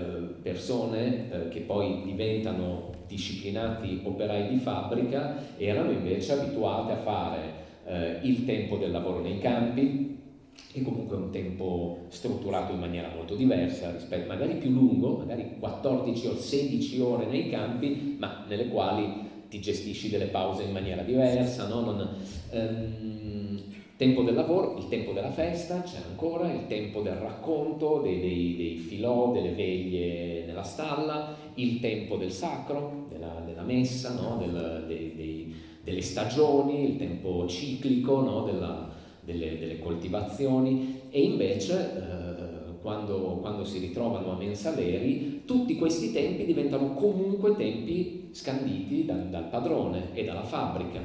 persone che poi diventano disciplinati operai di fabbrica erano invece abituate a fare il tempo del lavoro nei campi, e comunque un tempo strutturato in maniera molto diversa, rispetto magari più lungo, magari 14 o 16 ore nei campi, ma nelle quali ti gestisci delle pause in maniera diversa, no? Tempo del lavoro, il tempo della festa, c'è ancora il tempo del racconto, dei filò, delle veglie nella stalla, il tempo del sacro, della messa, no? Delle stagioni, il tempo ciclico, no? Delle coltivazioni, e invece quando si ritrovano a Mensaleri tutti questi tempi diventano comunque tempi scanditi dal padrone e dalla fabbrica.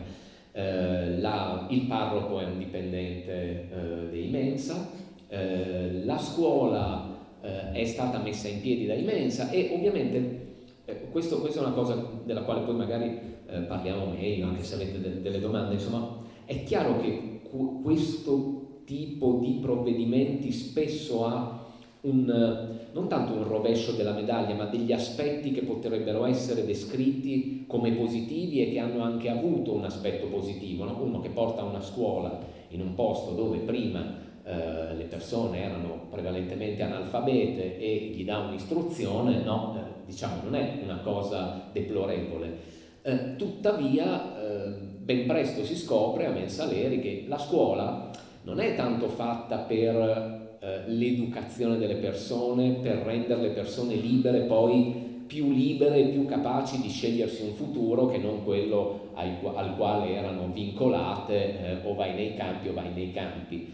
Il parroco è un dipendente dei Mensa, la scuola è stata messa in piedi dai Mensa, e ovviamente questa è una cosa della quale poi magari parliamo meglio, anche se avete delle domande. Insomma, è chiaro che questo tipo di provvedimenti spesso ha non tanto un rovescio della medaglia, ma degli aspetti che potrebbero essere descritti come positivi e che hanno anche avuto un aspetto positivo, no? Uno che porta una scuola in un posto dove prima le persone erano prevalentemente analfabete e gli dà un'istruzione, no? Diciamo, non è una cosa deplorevole. Tuttavia ben presto si scopre a Mensaleri che la scuola non è tanto fatta per l'educazione delle persone, per rendere le persone libere, poi più libere e più capaci di scegliersi un futuro che non quello al quale erano vincolate, o vai nei campi o vai nei campi,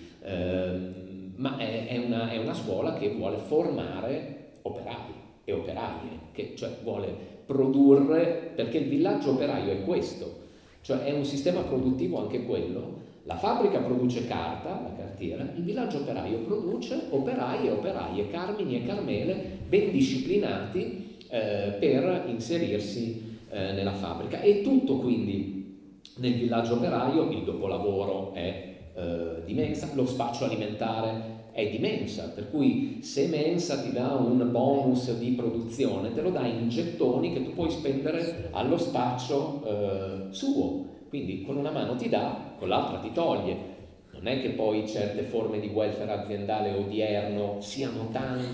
ma è una scuola che vuole formare operai e operaie, che cioè vuole produrre, perché il villaggio operaio è questo, cioè è un sistema produttivo anche quello. La fabbrica produce carta, la cartiera, il villaggio operaio produce operai e operaie, Carmini e Carmele, ben disciplinati per inserirsi nella fabbrica. E tutto quindi nel villaggio operaio, il dopolavoro è di mensa, lo spaccio alimentare è di mensa, per cui se mensa ti dà un bonus di produzione, te lo dà in gettoni che tu puoi spendere allo spaccio suo. Quindi con una mano ti dà, con l'altra ti toglie. Non è che poi certe forme di welfare aziendale odierno siano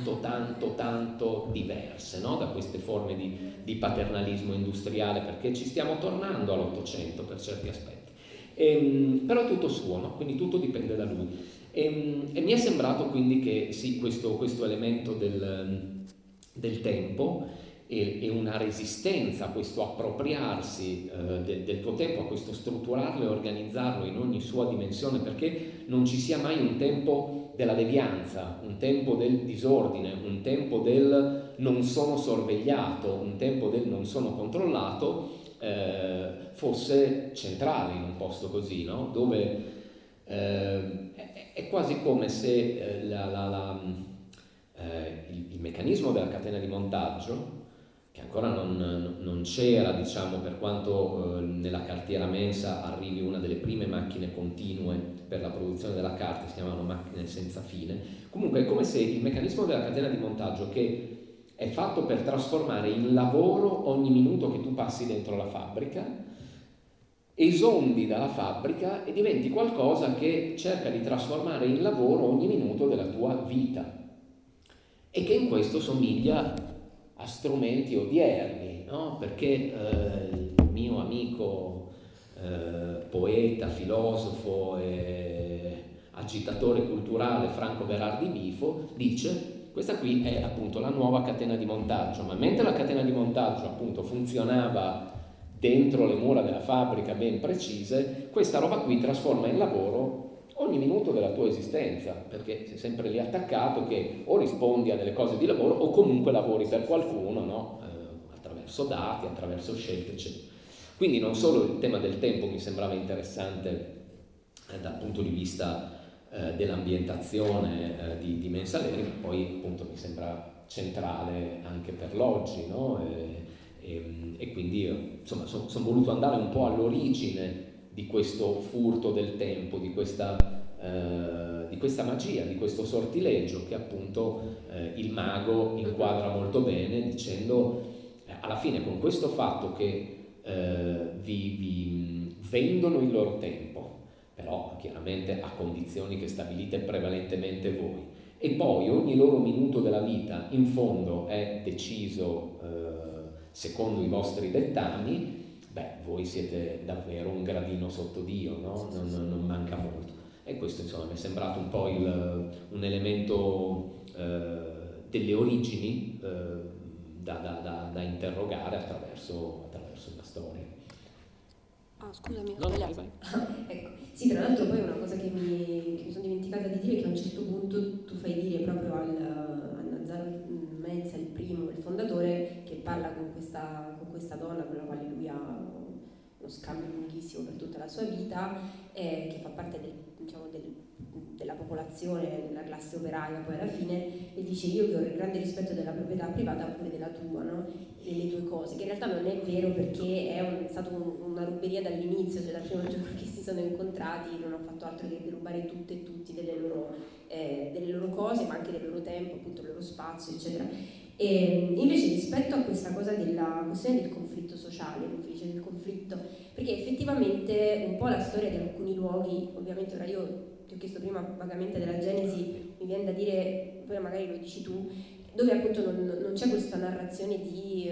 tanto diverse, no? Da queste forme di paternalismo industriale, perché ci stiamo tornando all'Ottocento per certi aspetti. Però è tutto suo, no? Quindi tutto dipende da lui. E mi è sembrato quindi che sì, questo elemento del tempo e una resistenza a questo appropriarsi del tuo tempo, a questo strutturarlo e organizzarlo in ogni sua dimensione, perché non ci sia mai un tempo della devianza, un tempo del disordine, un tempo del non sono sorvegliato, un tempo del non sono controllato, fosse centrale in un posto così, no? Dove è quasi come se il meccanismo della catena di montaggio che ancora non c'era, diciamo, per quanto nella cartiera mensa arrivi una delle prime macchine continue per la produzione della carta, si chiamano macchine senza fine. Comunque è come se il meccanismo della catena di montaggio, che è fatto per trasformare in lavoro ogni minuto che tu passi dentro la fabbrica, esondi dalla fabbrica e diventi qualcosa che cerca di trasformare in lavoro ogni minuto della tua vita, e che in questo somiglia a strumenti odierni, no? Perché il mio amico poeta, filosofo e agitatore culturale Franco Berardi Bifo dice: questa qui è appunto la nuova catena di montaggio, ma mentre la catena di montaggio appunto funzionava dentro le mura della fabbrica ben precise, questa roba qui trasforma in lavoro ogni minuto della tua esistenza, perché sei sempre lì attaccato che o rispondi a delle cose di lavoro o comunque lavori per qualcuno, no? Attraverso dati, attraverso scelte, eccetera. Quindi non solo il tema del tempo mi sembrava interessante dal punto di vista dell'ambientazione di Mensaleri, ma poi appunto mi sembra centrale anche per l'oggi, no? E quindi insomma sono voluto andare un po' all'origine di questo furto del tempo, di questa magia, di questo sortileggio che appunto il mago inquadra molto bene, dicendo alla fine, con questo fatto che vi vendono il loro tempo, però chiaramente a condizioni che stabilite prevalentemente voi, e poi ogni loro minuto della vita in fondo è deciso secondo i vostri dettami, voi siete davvero un gradino sotto Dio, no? Non manca molto. E questo insomma mi è sembrato un po' un elemento delle origini da interrogare attraverso una storia. Scusami. No, vai. Ecco. Sì, tra l'altro poi una cosa che mi sono dimenticata di dire è che a un certo punto tu fai dire proprio a Nazaro Mensa, il primo, il fondatore, che parla con questa donna con la quale lui ha uno scambio lunghissimo per tutta la sua vita, che fa parte della popolazione, della classe operaia poi alla fine, e dice: io che ho il grande rispetto della proprietà privata pure della tua, no? E le tue cose, che in realtà non è vero, perché è stata una ruberia dall'inizio, cioè dal primo giorno che si sono incontrati non ha fatto altro che rubare tutte e tutti delle loro cose, ma anche del loro tempo, appunto il loro spazio, eccetera. E invece rispetto a questa cosa della questione del conflitto sociale, del conflitto, perché effettivamente un po' la storia di alcuni luoghi, ovviamente ora io ti ho chiesto prima vagamente della Genesi, mi viene da dire, poi magari lo dici tu, dove appunto non c'è questa narrazione di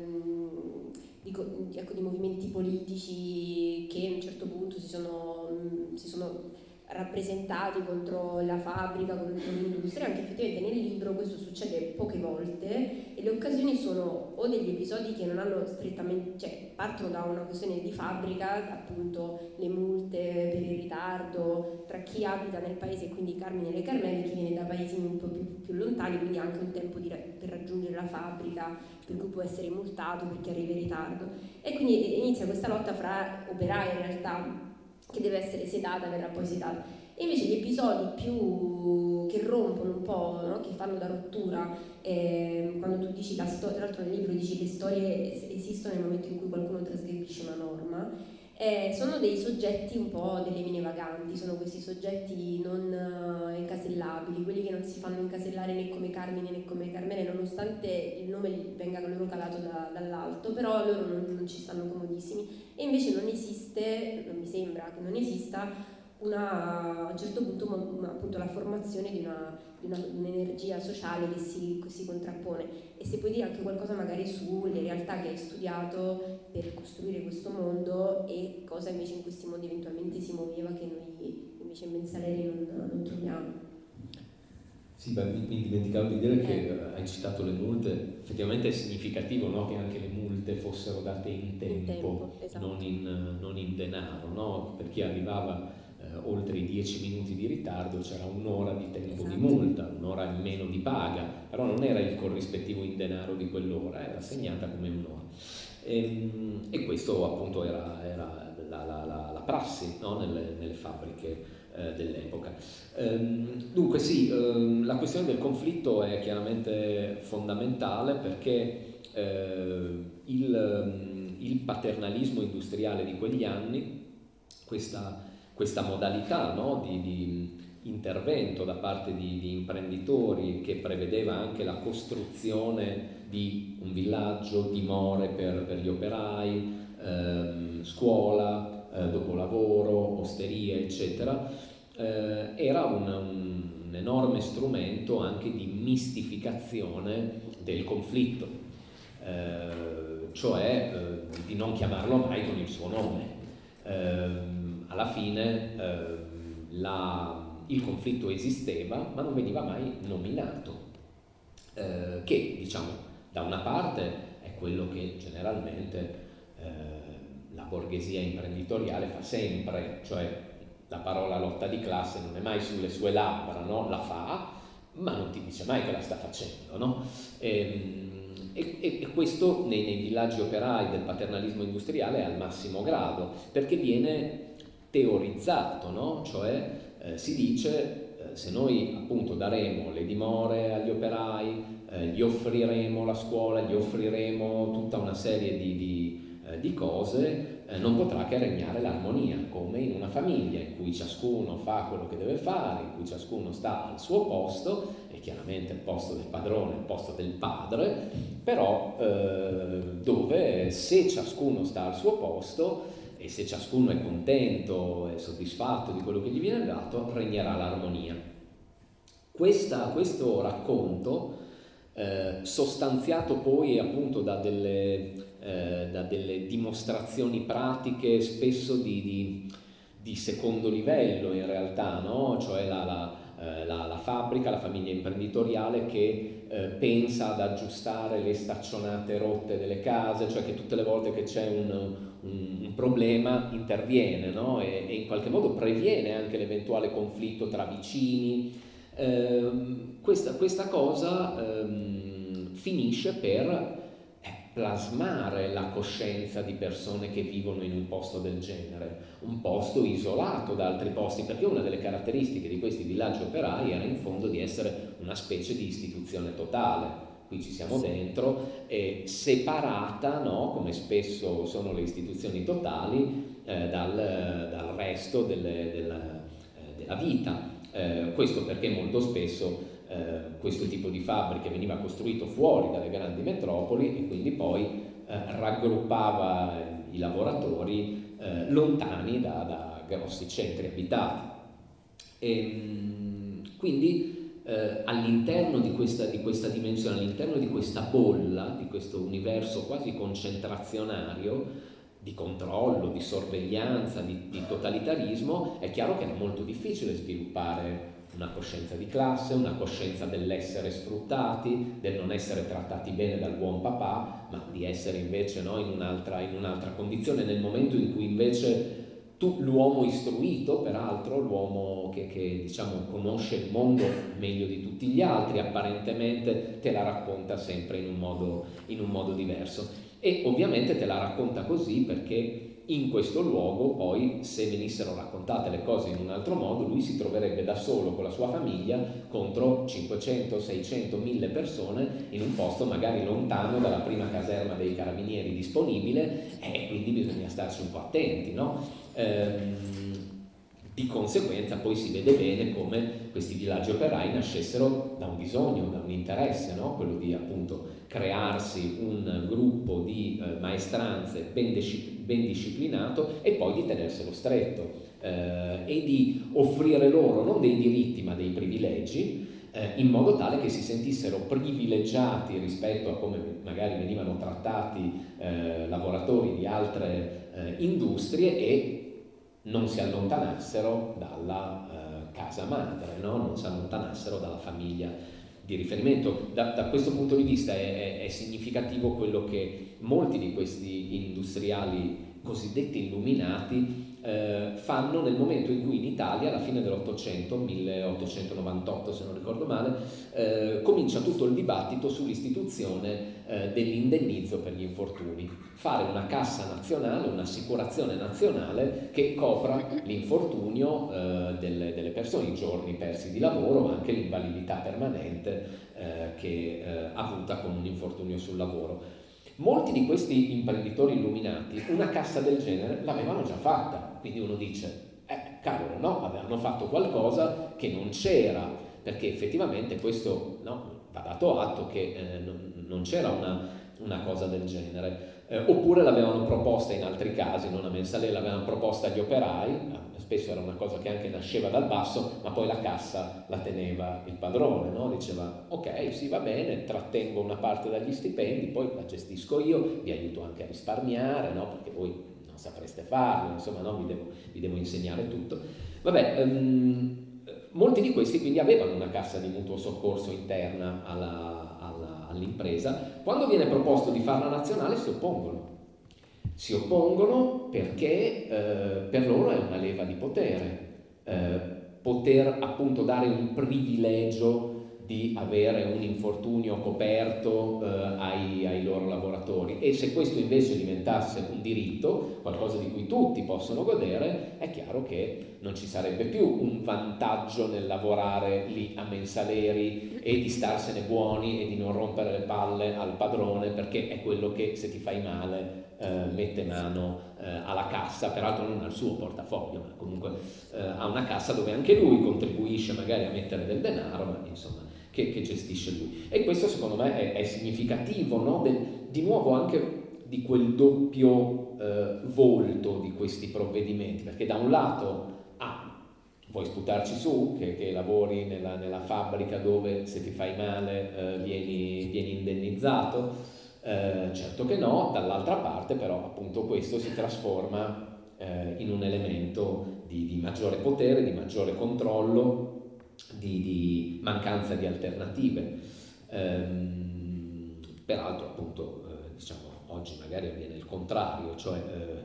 movimenti politici che a un certo punto si sono rappresentati contro la fabbrica, contro l'industria. Anche effettivamente nel libro questo succede poche volte, e le occasioni sono o degli episodi che non hanno strettamente, cioè partono da una questione di fabbrica, appunto le multe per il ritardo tra chi abita nel paese, quindi Carmine e le Carmele, e chi viene da paesi un po' più lontani, quindi anche un tempo per raggiungere la fabbrica, per cui può essere multato perché arriva in ritardo, e quindi inizia questa lotta fra operai in realtà, che deve essere sedata, verrà poi sedata. E invece gli episodi più che rompono un po', no? Che fanno da rottura, quando tu dici la storia, tra l'altro nel libro dici che le storie esistono nel momento in cui qualcuno trasgredisce una norma, sono dei soggetti un po' delle mine vaganti, sono questi soggetti non incasellabili, quelli che non si fanno incasellare né come Carmine né come Carmele, nonostante il nome venga loro calato dall'alto, però loro non ci stanno comodissimi. E invece non esiste, non mi sembra che non esista a un certo punto appunto la formazione di un'energia sociale che si contrappone. E se puoi dire anche qualcosa magari sulle realtà che hai studiato per costruire questo mondo, e cosa invece in questi mondi eventualmente si muoveva che noi invece in Mensaleri non troviamo. Sì, mi dimenticavo di dire che hai citato le multe. Effettivamente è significativo, no, che anche le multe fossero date in tempo, esatto. non in denaro, no? Per chi arrivava oltre i 10 minuti di ritardo c'era un'ora di tempo, esatto, di multa, un'ora in meno di paga, però non era il corrispettivo in denaro di quell'ora, era segnata come un'ora. E questo appunto era la prassi, no? nelle fabbriche dell'epoca. Dunque sì, la questione del conflitto è chiaramente fondamentale, perché il paternalismo industriale di quegli anni, questa modalità, no, di intervento da parte di imprenditori che prevedeva anche la costruzione di un villaggio, dimore per gli operai, scuola, dopolavoro, osterie, eccetera, era un enorme strumento anche di mistificazione del conflitto, cioè di non chiamarlo mai con il suo nome. Alla fine il conflitto esisteva, ma non veniva mai nominato, che, diciamo, da una parte è quello che generalmente la borghesia imprenditoriale fa sempre, cioè la parola lotta di classe non è mai sulle sue labbra, no? La fa, ma non ti dice mai che la sta facendo, no? E questo nei villaggi operai del paternalismo industriale è al massimo grado, perché viene teorizzato, no? Cioè si dice, se noi appunto daremo le dimore agli operai, gli offriremo la scuola, gli offriremo tutta una serie di cose, non potrà che regnare l'armonia, come in una famiglia in cui ciascuno fa quello che deve fare, in cui ciascuno sta al suo posto, e chiaramente il posto del padrone è il posto del padre, però dove se ciascuno sta al suo posto e se ciascuno è contento e soddisfatto di quello che gli viene dato, regnerà l'armonia. Questo racconto, sostanziato poi appunto da delle dimostrazioni pratiche spesso di secondo livello in realtà, no? Cioè la fabbrica, la famiglia imprenditoriale che pensa ad aggiustare le staccionate rotte delle case, cioè che tutte le volte che c'è un problema interviene, no? E in qualche modo previene anche l'eventuale conflitto tra vicini. Questa cosa finisce per plasmare la coscienza di persone che vivono in un posto del genere, un posto isolato da altri posti, perché una delle caratteristiche di questi villaggi operai era in fondo di essere una specie di istituzione totale. Qui ci siamo dentro, separata, no, come spesso sono le istituzioni totali, dal resto della vita. Questo perché molto spesso questo tipo di fabbriche veniva costruito fuori dalle grandi metropoli e quindi poi raggruppava i lavoratori lontani da grossi centri abitati. Quindi all'interno di questa dimensione, all'interno di questa bolla, di questo universo quasi concentrazionario di controllo, di sorveglianza, di totalitarismo, è chiaro che era molto difficile sviluppare una coscienza di classe, una coscienza dell'essere sfruttati, del non essere trattati bene dal buon papà, ma di essere invece, no, in un'altra condizione, nel momento in cui invece l'uomo istruito, peraltro l'uomo che diciamo conosce il mondo meglio di tutti gli altri, apparentemente te la racconta sempre in un modo diverso, e ovviamente te la racconta così perché in questo luogo poi, se venissero raccontate le cose in un altro modo, lui si troverebbe da solo con la sua famiglia contro 500, 600, 1000 persone in un posto magari lontano dalla prima caserma dei carabinieri disponibile, e quindi bisogna starci un po' attenti, no? Di conseguenza poi si vede bene come questi villaggi operai nascessero da un bisogno, da un interesse, no? Quello di appunto crearsi un gruppo di maestranze ben disciplinato e poi di tenerselo stretto e di offrire loro non dei diritti ma dei privilegi, in modo tale che si sentissero privilegiati rispetto a come magari venivano trattati lavoratori di altre industrie, e non si allontanassero dalla casa madre, no? Non si allontanassero dalla famiglia di riferimento. Da questo punto di vista è significativo quello che molti di questi industriali cosiddetti illuminati fanno nel momento in cui in Italia, alla fine dell'Ottocento, 1898 se non ricordo male, comincia tutto il dibattito sull'istituzione dell'indennizzo per gli infortuni. Fare una cassa nazionale, un'assicurazione nazionale che copra l'infortunio delle persone, i giorni persi di lavoro, ma anche l'invalidità permanente che avuta con un infortunio sul lavoro. Molti di questi imprenditori illuminati una cassa del genere l'avevano già fatta, quindi uno dice, cavolo, no, avevano fatto qualcosa che non c'era, perché effettivamente questo, no, va dato atto che non c'era una cosa del genere. Oppure l'avevano proposta in altri casi, non a Mensalè, l'avevano proposta agli operai, spesso era una cosa che anche nasceva dal basso, ma poi la cassa la teneva il padrone, no? Diceva ok, sì, va bene, trattengo una parte dagli stipendi, poi la gestisco io, vi aiuto anche a risparmiare, no? Perché voi non sapreste farlo, insomma, no? vi devo insegnare tutto. Vabbè, molti di questi quindi avevano una cassa di mutuo soccorso interna all'impresa. Quando viene proposto di farla nazionale si oppongono perché per loro è una leva di potere, poter appunto dare un privilegio di avere un infortunio coperto ai loro lavoratori, e se questo invece diventasse un diritto, qualcosa di cui tutti possono godere, è chiaro che non ci sarebbe più un vantaggio nel lavorare lì a mensaleri e di starsene buoni e di non rompere le palle al padrone, perché è quello che se ti fai male mette mano alla cassa, peraltro non al suo portafoglio, ma comunque a una cassa dove anche lui contribuisce magari a mettere del denaro, ma insomma che gestisce lui. E questo secondo me è significativo, no? Di nuovo anche di quel doppio volto di questi provvedimenti, perché da un lato vuoi sputarci su, che lavori nella fabbrica dove se ti fai male vieni indennizzato? Certo che no. Dall'altra parte però appunto questo si trasforma in un elemento di maggiore potere, di maggiore controllo, di mancanza di alternative. Peraltro appunto diciamo oggi magari avviene il contrario, cioè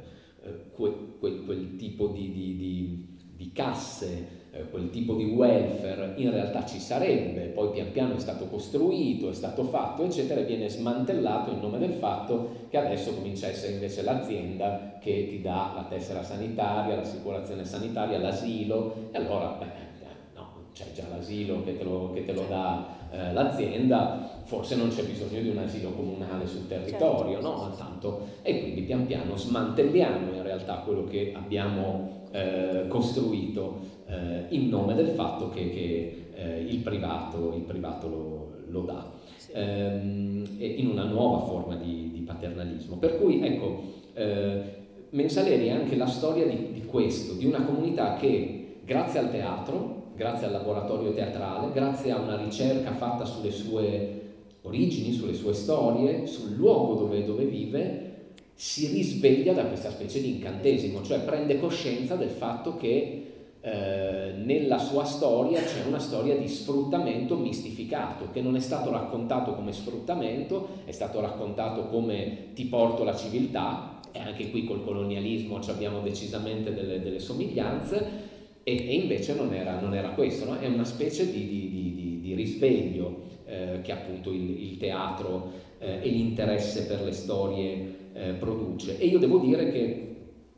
quel tipo di casse, quel tipo di welfare in realtà ci sarebbe, poi pian piano è stato costruito, è stato fatto eccetera, e viene smantellato in nome del fatto che adesso comincia a essere invece l'azienda che ti dà la tessera sanitaria, l'assicurazione sanitaria, l'asilo, e allora c'è già l'asilo che te lo dà l'azienda, forse non c'è bisogno di un asilo comunale sul territorio, certo. No? Tanto, e quindi pian piano smantelliamo in realtà quello che abbiamo costruito in nome del fatto che il privato lo dà, in una nuova forma di paternalismo. Per cui ecco, Mensaleri è anche la storia di questo, di una comunità che grazie al teatro, grazie al laboratorio teatrale, grazie a una ricerca fatta sulle sue origini, sulle sue storie, sul luogo dove vive, si risveglia da questa specie di incantesimo, cioè prende coscienza del fatto che nella sua storia c'è una storia di sfruttamento mistificato, che non è stato raccontato come sfruttamento, è stato raccontato come ti porto la civiltà, e anche qui col colonialismo abbiamo decisamente delle somiglianze. E invece non era questo, no? È una specie di risveglio che appunto il teatro e l'interesse per le storie produce. E io devo dire che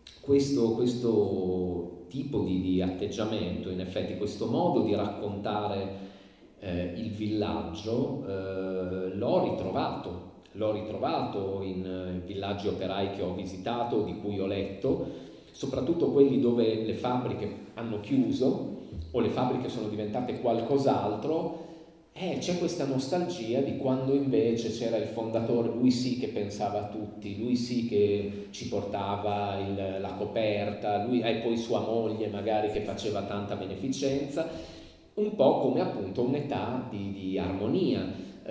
questo tipo di atteggiamento, in effetti questo modo di raccontare il villaggio l'ho ritrovato in villaggi operai che ho visitato, di cui ho letto, soprattutto quelli dove le fabbriche hanno chiuso o le fabbriche sono diventate qualcos'altro. C'è questa nostalgia di quando invece c'era il fondatore, lui sì che pensava a tutti, lui sì che ci portava la coperta, lui e poi sua moglie magari che faceva tanta beneficenza, un po' come appunto un'età di armonia.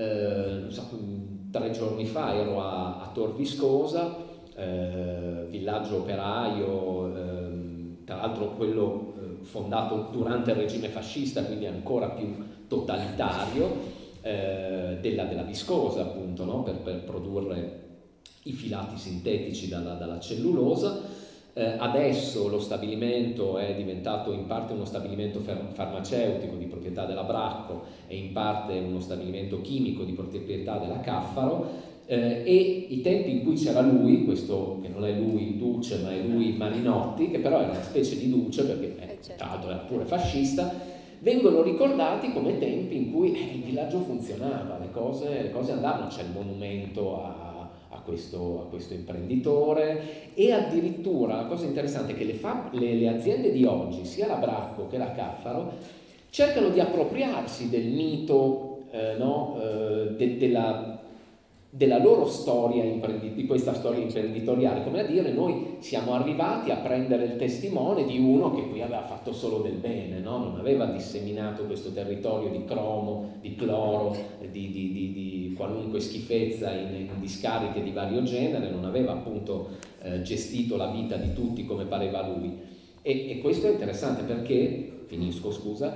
3 giorni fa ero a Tor Viscosa, villaggio operaio, tra l'altro quello fondato durante il regime fascista, quindi ancora più totalitario, della viscosa appunto, no? per produrre i filati sintetici dalla cellulosa. Adesso lo stabilimento è diventato in parte uno stabilimento farmaceutico di proprietà della Bracco e in parte uno stabilimento chimico di proprietà della Caffaro. E i tempi in cui c'era lui, questo che non è lui Duce ma è lui Marinotti, che però era una specie di Duce perché tra l'altro era pure fascista, vengono ricordati come tempi in cui il villaggio funzionava, le cose andavano. C'è il monumento a questo imprenditore. E addirittura la cosa interessante è che le aziende di oggi, sia la Bracco che la Caffaro, cercano di appropriarsi del mito, della loro storia, di questa storia imprenditoriale, come a dire: noi siamo arrivati a prendere il testimone di uno che qui aveva fatto solo del bene, no? Non aveva disseminato questo territorio di cromo, di cloro, di qualunque schifezza in discariche di vario genere, non aveva appunto gestito la vita di tutti come pareva a lui. E questo è interessante perché, finisco scusa,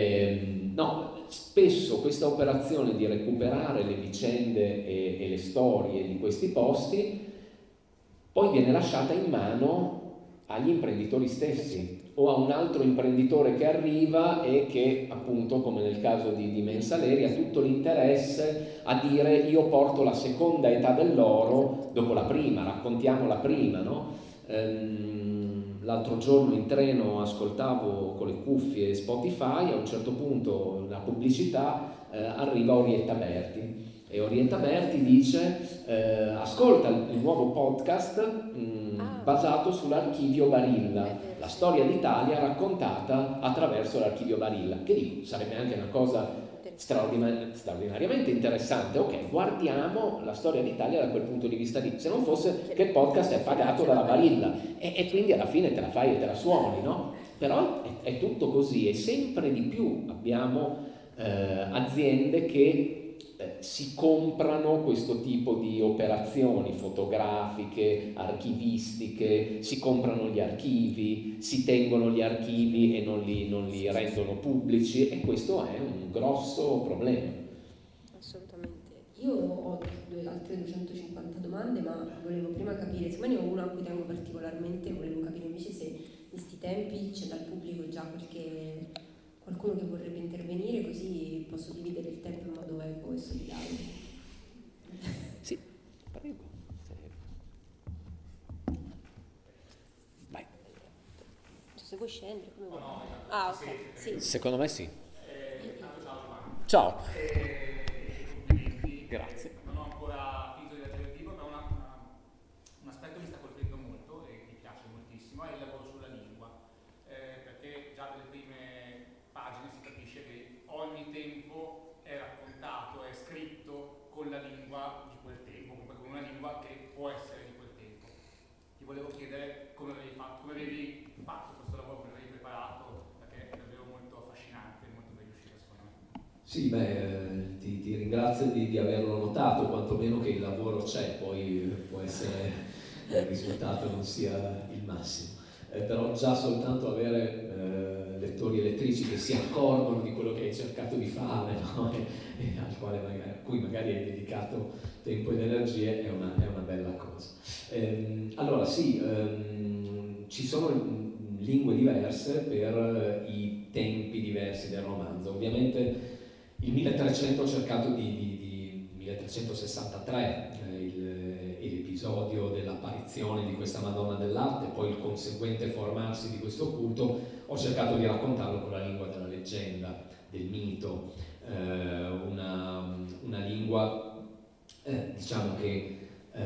spesso questa operazione di recuperare le vicende e le storie di questi posti poi viene lasciata in mano agli imprenditori stessi o a un altro imprenditore che arriva e che, appunto, come nel caso di Mensaleri, ha tutto l'interesse a dire: io porto la seconda età dell'oro dopo la prima, raccontiamo la prima, no? L'altro giorno in treno ascoltavo con le cuffie Spotify, a un certo punto la pubblicità arriva Orietta Berti e Orietta Berti dice ascolta il nuovo podcast basato sull'archivio Barilla, la storia d'Italia raccontata attraverso l'archivio Barilla, che dico sarebbe anche una cosa straordinariamente interessante. Ok, guardiamo la storia d'Italia da quel punto di vista lì, se non fosse che il podcast è pagato dalla Barilla e quindi alla fine te la fai e te la suoni, no? Però è tutto così, e sempre di più abbiamo aziende che si comprano questo tipo di operazioni fotografiche, archivistiche, si comprano gli archivi, si tengono gli archivi e non li rendono pubblici, e questo è un grosso problema. Assolutamente. Io ho altre 250 domande, ma volevo prima capire, siccome ne ho una a cui tengo particolarmente, volevo capire invece se in questi tempi c'è dal pubblico già qualcuno che vorrebbe intervenire, così posso dividere il tempo in modo equo e solidale. Sì, prego. Vai. Se vuoi scendere, come vuoi. Ah, ok. Sì. Secondo me sì. Ciao. Grazie. Non ho ancora finito di leggere il libro, però un aspetto mi sta colpendo molto e mi piace moltissimo, è il lavoro sulla lingua, perché già dalle prime pagine si capisce che ogni tempo è raccontato, è scritto con la lingua di quel tempo, comunque con una lingua che può essere di quel tempo. Ti volevo chiedere come avevi fatto questo lavoro, come l'avevi preparato, perché è davvero molto affascinante, molto ben riuscito secondo me. Sì, ti ringrazio di averlo notato, quantomeno che il lavoro c'è, poi può essere il risultato non sia il massimo. Però già soltanto avere lettori e lettrici che si accorgono di quello che hai cercato di fare, no? e a cui magari hai dedicato tempo ed energie, è una bella cosa. Allora sì, ci sono lingue diverse per i tempi diversi del romanzo. Ovviamente il 1300 ho cercato 1363, l'episodio dell'apparizione di questa Madonna dell'Arte, poi il conseguente formarsi di questo culto, ho cercato di raccontarlo con la lingua della leggenda, del mito, una lingua diciamo che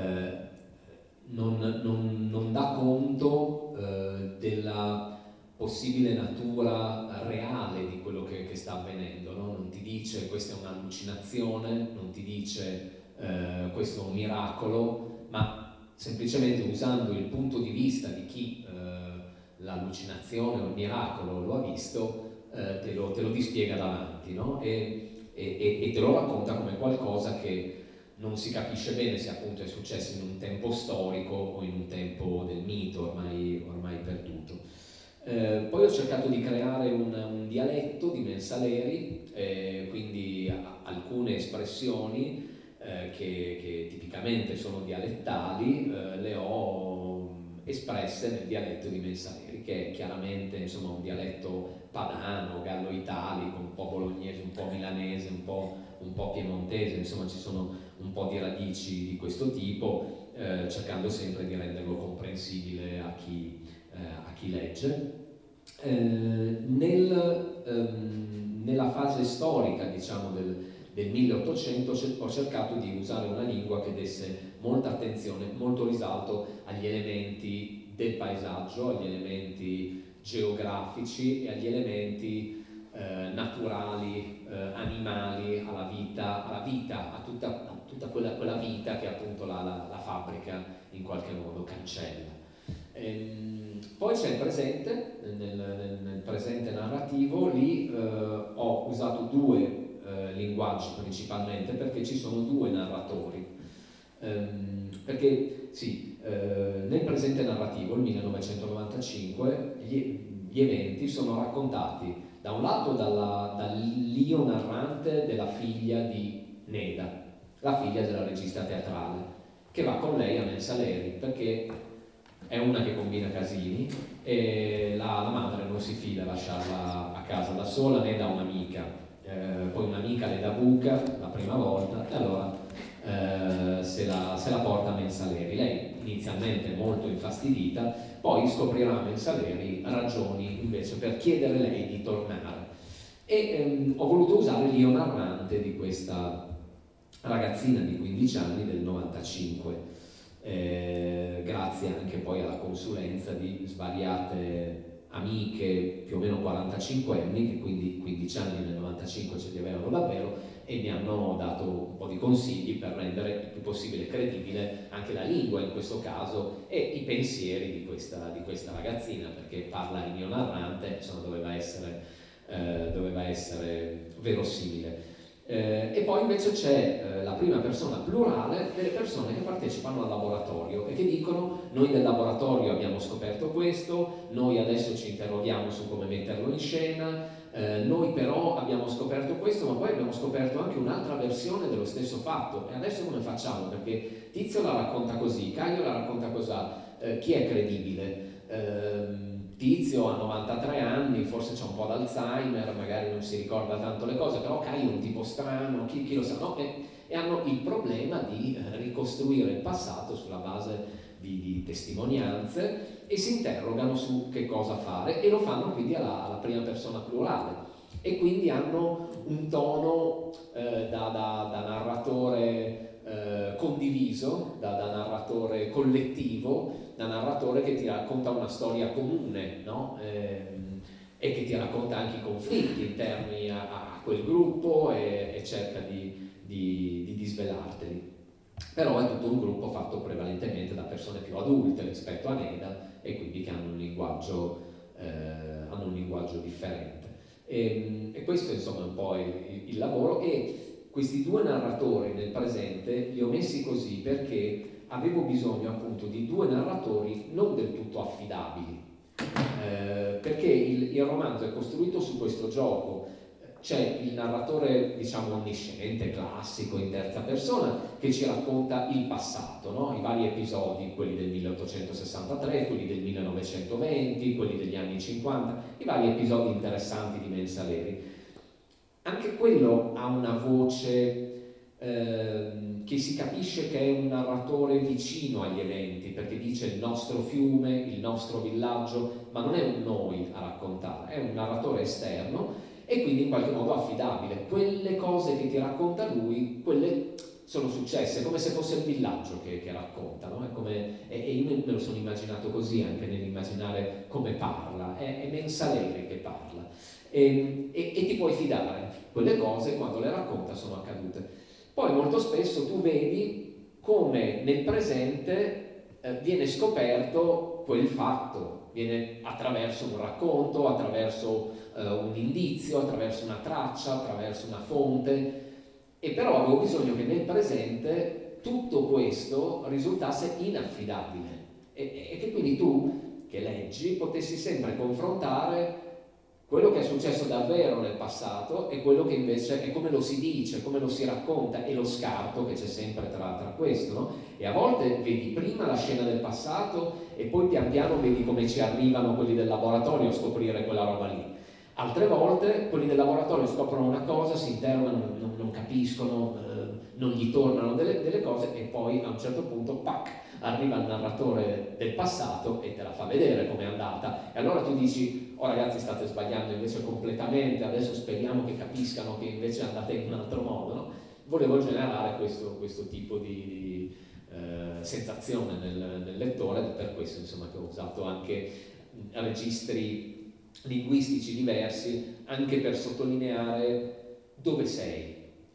non dà conto della possibile natura reale di quello che sta avvenendo, no? Non ti dice questa è un'allucinazione, non ti dice questo è un miracolo, ma semplicemente usando il punto di vista di chi l'allucinazione o il miracolo lo ha visto, te lo dispiega davanti, no? E te lo racconta come qualcosa che non si capisce bene se appunto è successo in un tempo storico o in un tempo del mito ormai perduto. Poi ho cercato di creare un dialetto di Mensaleri, quindi alcune espressioni che tipicamente sono dialettali le ho espresse nel dialetto di Mensaleri, che è chiaramente insomma un dialetto padano, gallo-italico, un po' bolognese, un po' milanese, un po' piemontese, insomma ci sono un po' di radici di questo tipo, cercando sempre di renderlo comprensibile a chi legge. Nella fase storica, diciamo, del 1800 ho cercato di usare una lingua che desse molta attenzione, molto risalto agli elementi del paesaggio, agli elementi geografici e agli elementi naturali, animali, alla vita, a tutta quella vita che appunto la fabbrica in qualche modo cancella. Poi c'è il presente, nel presente narrativo, lì ho usato due linguaggi principalmente perché ci sono due narratori. Perché sì, nel presente narrativo, il 1995, gli eventi sono raccontati da un lato dall'io narrante della figlia di Neda, la figlia della regista teatrale, che va con lei a Mensaleri perché è una che combina casini e la madre non si fida a lasciarla a casa da sola, Neda ha un'amica, poi un'amica le dà buca la prima volta e allora se la porta a Mensaleri. Lei inizialmente è molto infastidita, poi scoprirà a Mensaleri ragioni invece per chiedere lei di tornare. E ho voluto usare l'io narrante di questa ragazzina di 15 anni del 95, grazie anche poi alla consulenza di svariate amiche più o meno 45 anni, che quindi 15 anni nel 95 ce li avevano davvero, e mi hanno dato un po' di consigli per rendere il più possibile credibile anche la lingua in questo caso e i pensieri di questa ragazzina, perché parla in io narrante, insomma doveva essere verosimile. E poi invece c'è la prima persona plurale delle persone che partecipano al laboratorio e che dicono: noi del laboratorio abbiamo scoperto questo, noi adesso ci interroghiamo su come metterlo in scena, noi però abbiamo scoperto questo, ma poi abbiamo scoperto anche un'altra versione dello stesso fatto, e adesso come facciamo? Perché Tizio la racconta così, Caio la racconta così, chi è credibile? Tizio ha 93 anni, forse c'ha un po' d'Alzheimer, magari non si ricorda tanto le cose, però Caio è un tipo strano, chi lo sa, no? E hanno il problema di ricostruire il passato sulla base di testimonianze e si interrogano su che cosa fare, e lo fanno quindi alla prima persona plurale, e quindi hanno un tono da narratore condiviso, da narratore collettivo, da narratore che ti racconta una storia comune, no? E che ti racconta anche i conflitti interni a quel gruppo e cerca di disvelarteli. Però è tutto un gruppo fatto prevalentemente da persone più adulte rispetto a Neda, e quindi che hanno un linguaggio differente. E questo insomma è un po' il lavoro, e questi due narratori nel presente li ho messi così perché avevo bisogno appunto di due narratori non del tutto affidabili, perché il romanzo è costruito su questo gioco. C'è il narratore, diciamo, onnisciente, classico, in terza persona, che ci racconta il passato, no? I vari episodi, quelli del 1863, quelli del 1920, quelli degli anni 50, i vari episodi interessanti di Mensaleri. Anche quello ha una voce che si capisce che è un narratore vicino agli eventi, perché dice il nostro fiume, il nostro villaggio, ma non è un noi a raccontare, è un narratore esterno e quindi in qualche modo affidabile. Quelle cose che ti racconta lui, quelle sono successe, come se fosse il villaggio che racconta, no? E io me lo sono immaginato così anche nell'immaginare come parla, è Mensaleri che parla, e ti puoi fidare, quelle cose quando le racconta sono accadute. Poi molto spesso tu vedi come nel presente viene scoperto quel fatto, viene attraverso un racconto, attraverso un indizio, attraverso una traccia, attraverso una fonte, e però avevo bisogno che nel presente tutto questo risultasse inaffidabile e che quindi tu, che leggi, potessi sempre confrontare quello che è successo davvero nel passato e quello che invece è come lo si dice, come lo si racconta, e lo scarto che c'è sempre tra questo, no? E a volte vedi prima la scena del passato e poi pian piano vedi come ci arrivano quelli del laboratorio a scoprire quella roba lì. Altre volte quelli del laboratorio scoprono una cosa, si interrogano, non capiscono, non gli tornano delle cose, e poi a un certo punto, pac, arriva il narratore del passato e te la fa vedere com'è andata, e allora tu dici: oh ragazzi, state sbagliando invece completamente, adesso speriamo che capiscano che invece andate in un altro modo, no? Volevo generare questo tipo di sensazione nel lettore, ed è per questo insomma, che ho usato anche registri linguistici diversi, anche per sottolineare dove sei.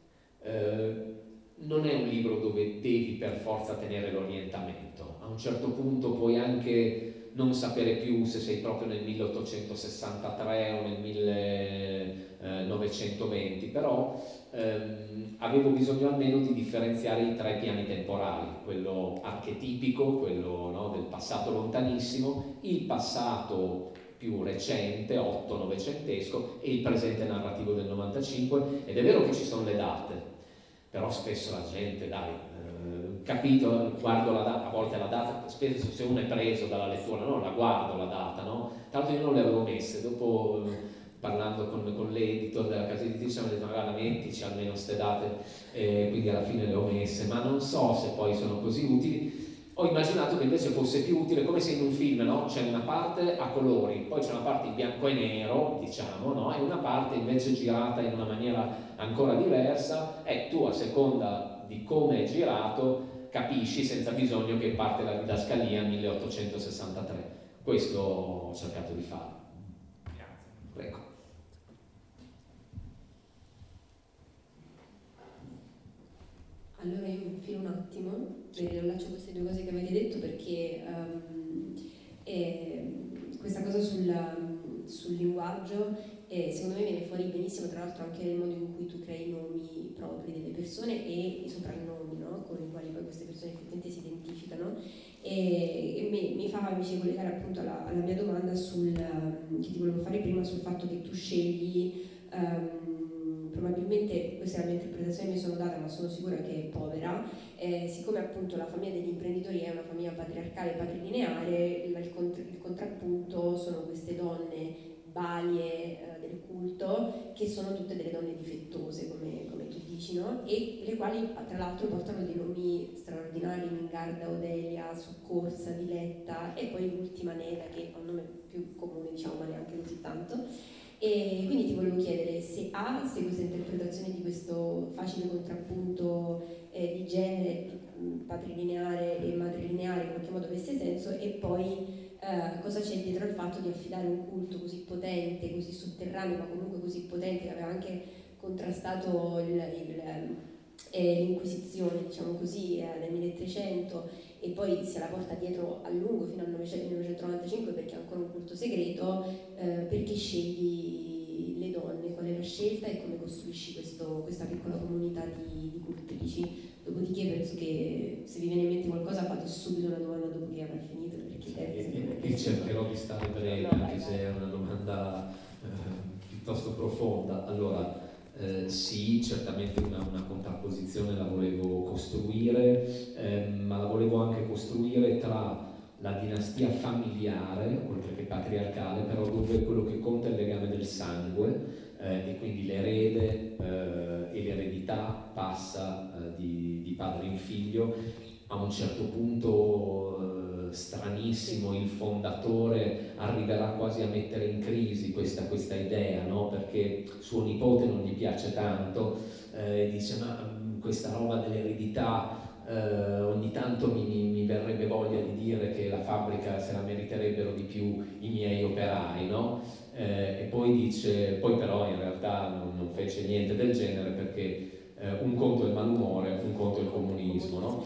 Non è un libro dove devi per forza tenere l'orientamento, a un certo punto puoi anche non sapere più se sei proprio nel 1863 o nel 1920, però avevo bisogno almeno di differenziare i 3 piani temporali, quello archetipico, quello, no, del passato lontanissimo, il passato più recente, 8-novecentesco, e il presente narrativo del 95, ed è vero che ci sono le date, però spesso la gente, capito, guardo la data, a volte la data, spesso se uno è preso dalla lettura, no, la guardo la data, no? Tra l'altro io non le avevo messe, dopo parlando con l'editor della casa editrice mi ha detto guarda, mettici almeno queste date, quindi alla fine le ho messe, ma non so se poi sono così utili. Ho immaginato che invece fosse più utile, come se in un film, no? C'è una parte a colori, poi c'è una parte in bianco e nero, diciamo, no? E una parte invece girata in una maniera ancora diversa, e tu a seconda di come è girato capisci senza bisogno che parte la didascalia 1863. Questo ho cercato di fare. Grazie. Prego. Allora io mi infilo un attimo, riallaccio queste 2 cose che avete detto, perché questa cosa sul linguaggio secondo me viene fuori benissimo, tra l'altro anche nel modo in cui tu crei i nomi propri delle persone e i soprannomi, no? Con i quali poi queste persone effettivamente si identificano, e mi fa collegare appunto alla mia domanda che ti volevo fare prima, sul fatto che tu scegli probabilmente, questa è la mia interpretazione, mi sono data, ma sono sicura che è povera, siccome appunto la famiglia degli imprenditori è una famiglia patriarcale, patrilineare, il contrappunto sono queste donne balie del culto, che sono tutte delle donne difettose, come tu dici, no? E le quali tra l'altro portano dei nomi straordinari: Mingarda, Odelia, Soccorsa, Diletta, e poi l'ultima Neda, che è un nome più comune, diciamo, ma neanche così tanto. E quindi ti volevo chiedere se questa interpretazione di questo facile contrappunto di genere patrilineare e matrilineare in qualche modo avesse senso, e poi cosa c'è dietro al fatto di affidare un culto così potente, così sotterraneo, ma comunque così potente, che aveva anche contrastato l'Inquisizione, diciamo così, nel 1300, e poi se la porta dietro a lungo fino al 1995, perché è ancora un culto segreto. Perché scegli le donne, qual è la scelta e come costruisci questa piccola comunità di cultrici? Dopodiché penso che se vi viene in mente qualcosa fate subito una domanda dopo che avrà finito, E cercherò di stare breve, anche se è una domanda piuttosto profonda. Allora, sì, certamente una contrapposizione la volevo costruire, ma la volevo anche costruire tra la dinastia familiare, oltre che patriarcale, però dove quello che conta è il legame del sangue, e quindi l'erede e l'eredità passa di padre in figlio. A un certo punto stranissimo, il fondatore arriverà quasi a mettere in crisi questa idea, no? Perché suo nipote non gli piace tanto, dice ma questa roba dell'eredità, ogni tanto mi verrebbe voglia di dire che la fabbrica se la meriterebbero di più i miei operai, no? E poi poi però in realtà non fece niente del genere, perché un conto è il malumore, un conto è il comunismo, no?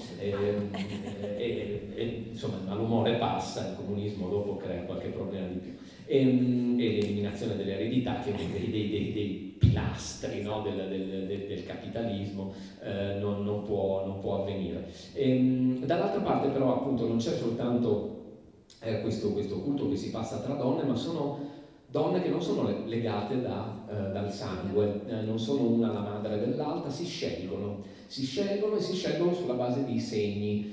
Insomma il malumore passa, il comunismo dopo crea qualche problema di più. E l'eliminazione dell'eredità, che è uno dei pilastri, no? del capitalismo, non può avvenire. Dall'altra parte però appunto non c'è soltanto questo culto che si passa tra donne, ma sono donne che non sono legate dal sangue, non sono una la madre dell'altra, si scelgono sulla base di segni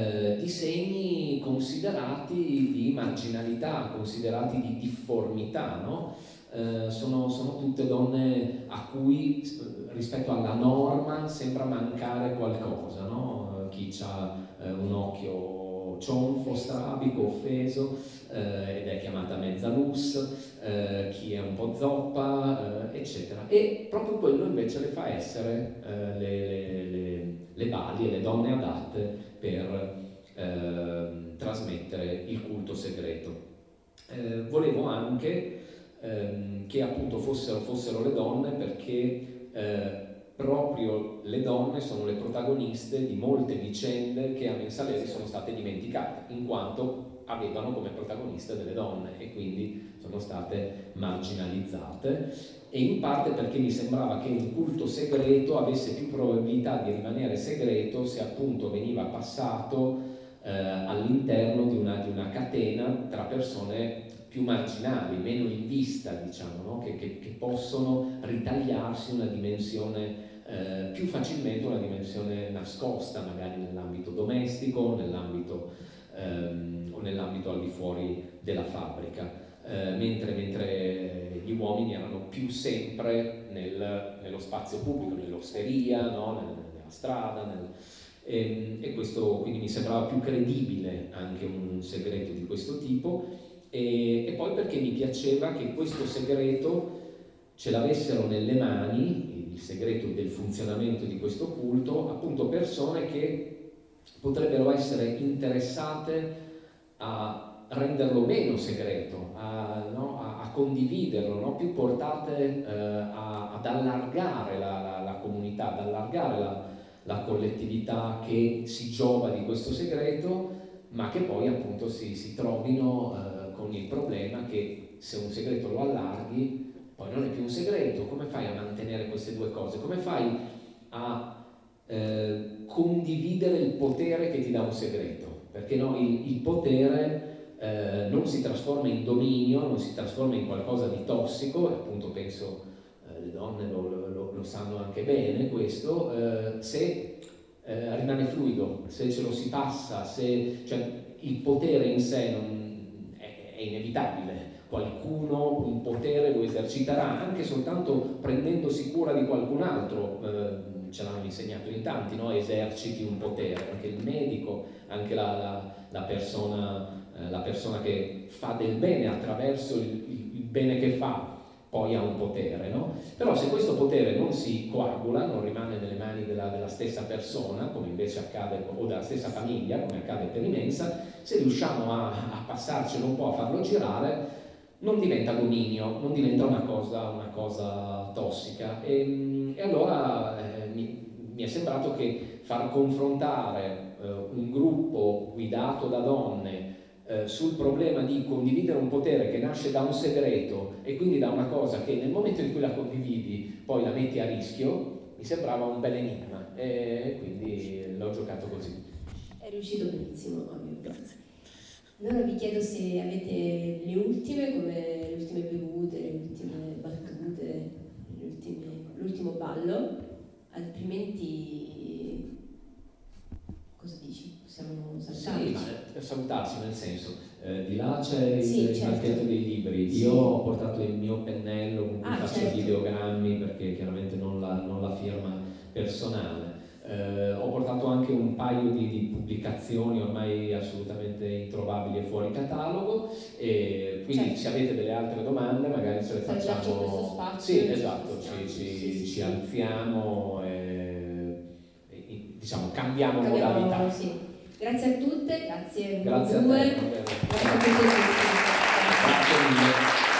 considerati di marginalità, considerati di difformità, no? Sono tutte donne a cui rispetto alla norma sembra mancare qualcosa, no? Chi ha un occhio cionfo, strabico, offeso, ed è chiamata mezzalus, chi è un po' zoppa, eccetera. E proprio quello invece le fa essere le balie, le donne adatte per trasmettere il culto segreto. Volevo anche che appunto fossero le donne, perché proprio le donne sono le protagoniste di molte vicende che a Mensaleri sono state dimenticate, in quanto avevano come protagoniste delle donne e quindi sono state marginalizzate, e in parte perché mi sembrava che un culto segreto avesse più probabilità di rimanere segreto se appunto veniva passato all'interno di una catena tra persone più marginali, meno in vista, diciamo, no? che possono ritagliarsi una dimensione più facilmente, una dimensione nascosta, magari nell'ambito domestico o nell'ambito al di fuori della fabbrica, mentre gli uomini erano più sempre nello spazio pubblico, nell'osteria, no? Nella strada, e questo quindi mi sembrava più credibile anche un segreto di questo tipo, e poi perché mi piaceva che questo segreto ce l'avessero nelle mani, il segreto del funzionamento di questo culto, appunto persone che potrebbero essere interessate a renderlo meno segreto, a condividerlo, no? Più portate ad allargare la comunità, ad allargare la collettività che si giova di questo segreto, ma che poi appunto si trovino con il problema che se un segreto lo allarghi poi non è più un segreto. Come fai a mantenere queste due cose? Come fai a condividere il potere che ti dà un segreto? Perché no, il potere non si trasforma in dominio, non si trasforma in qualcosa di tossico, e appunto penso le donne lo sanno anche bene questo, se rimane fluido, se ce lo si passa, cioè il potere in sé è inevitabile. Qualcuno un potere lo eserciterà anche soltanto prendendosi cura di qualcun altro, ce l'hanno insegnato in tanti, no? Eserciti un potere, anche il medico, anche la persona che fa del bene attraverso il bene che fa, poi ha un potere, no? Però se questo potere non si coagula, non rimane nelle mani della stessa persona, come invece accade, o della stessa famiglia, come accade per i Mensa, se riusciamo a passarcelo un po', a farlo girare, non diventa dominio, non diventa una cosa tossica. E allora mi è sembrato che far confrontare un gruppo guidato da donne sul problema di condividere un potere che nasce da un segreto e quindi da una cosa che nel momento in cui la condividi poi la metti a rischio, mi sembrava un bel enigma, e quindi l'ho giocato così. È riuscito benissimo, ovvio. Allora vi chiedo se avete le ultime bevute, le ultime battute, l'ultimo ballo, altrimenti cosa dici? Possiamo salutarci? Sì, ma salutarci nel senso, di là c'è il certo. pacchetto dei libri, sì. Io ho portato il mio pennello con cui faccio certo. gli ideogrammi, perché chiaramente non la firma personale. Ho portato anche un paio di pubblicazioni ormai assolutamente introvabili e fuori catalogo, e quindi certo. se avete delle altre domande magari ce le facciamo. Questo spazio, sì, esatto, ci alziamo e diciamo cambiamo modalità. Sì. Grazie a tutte, grazie a Grazie a te. Grazie a tutti. Grazie mille.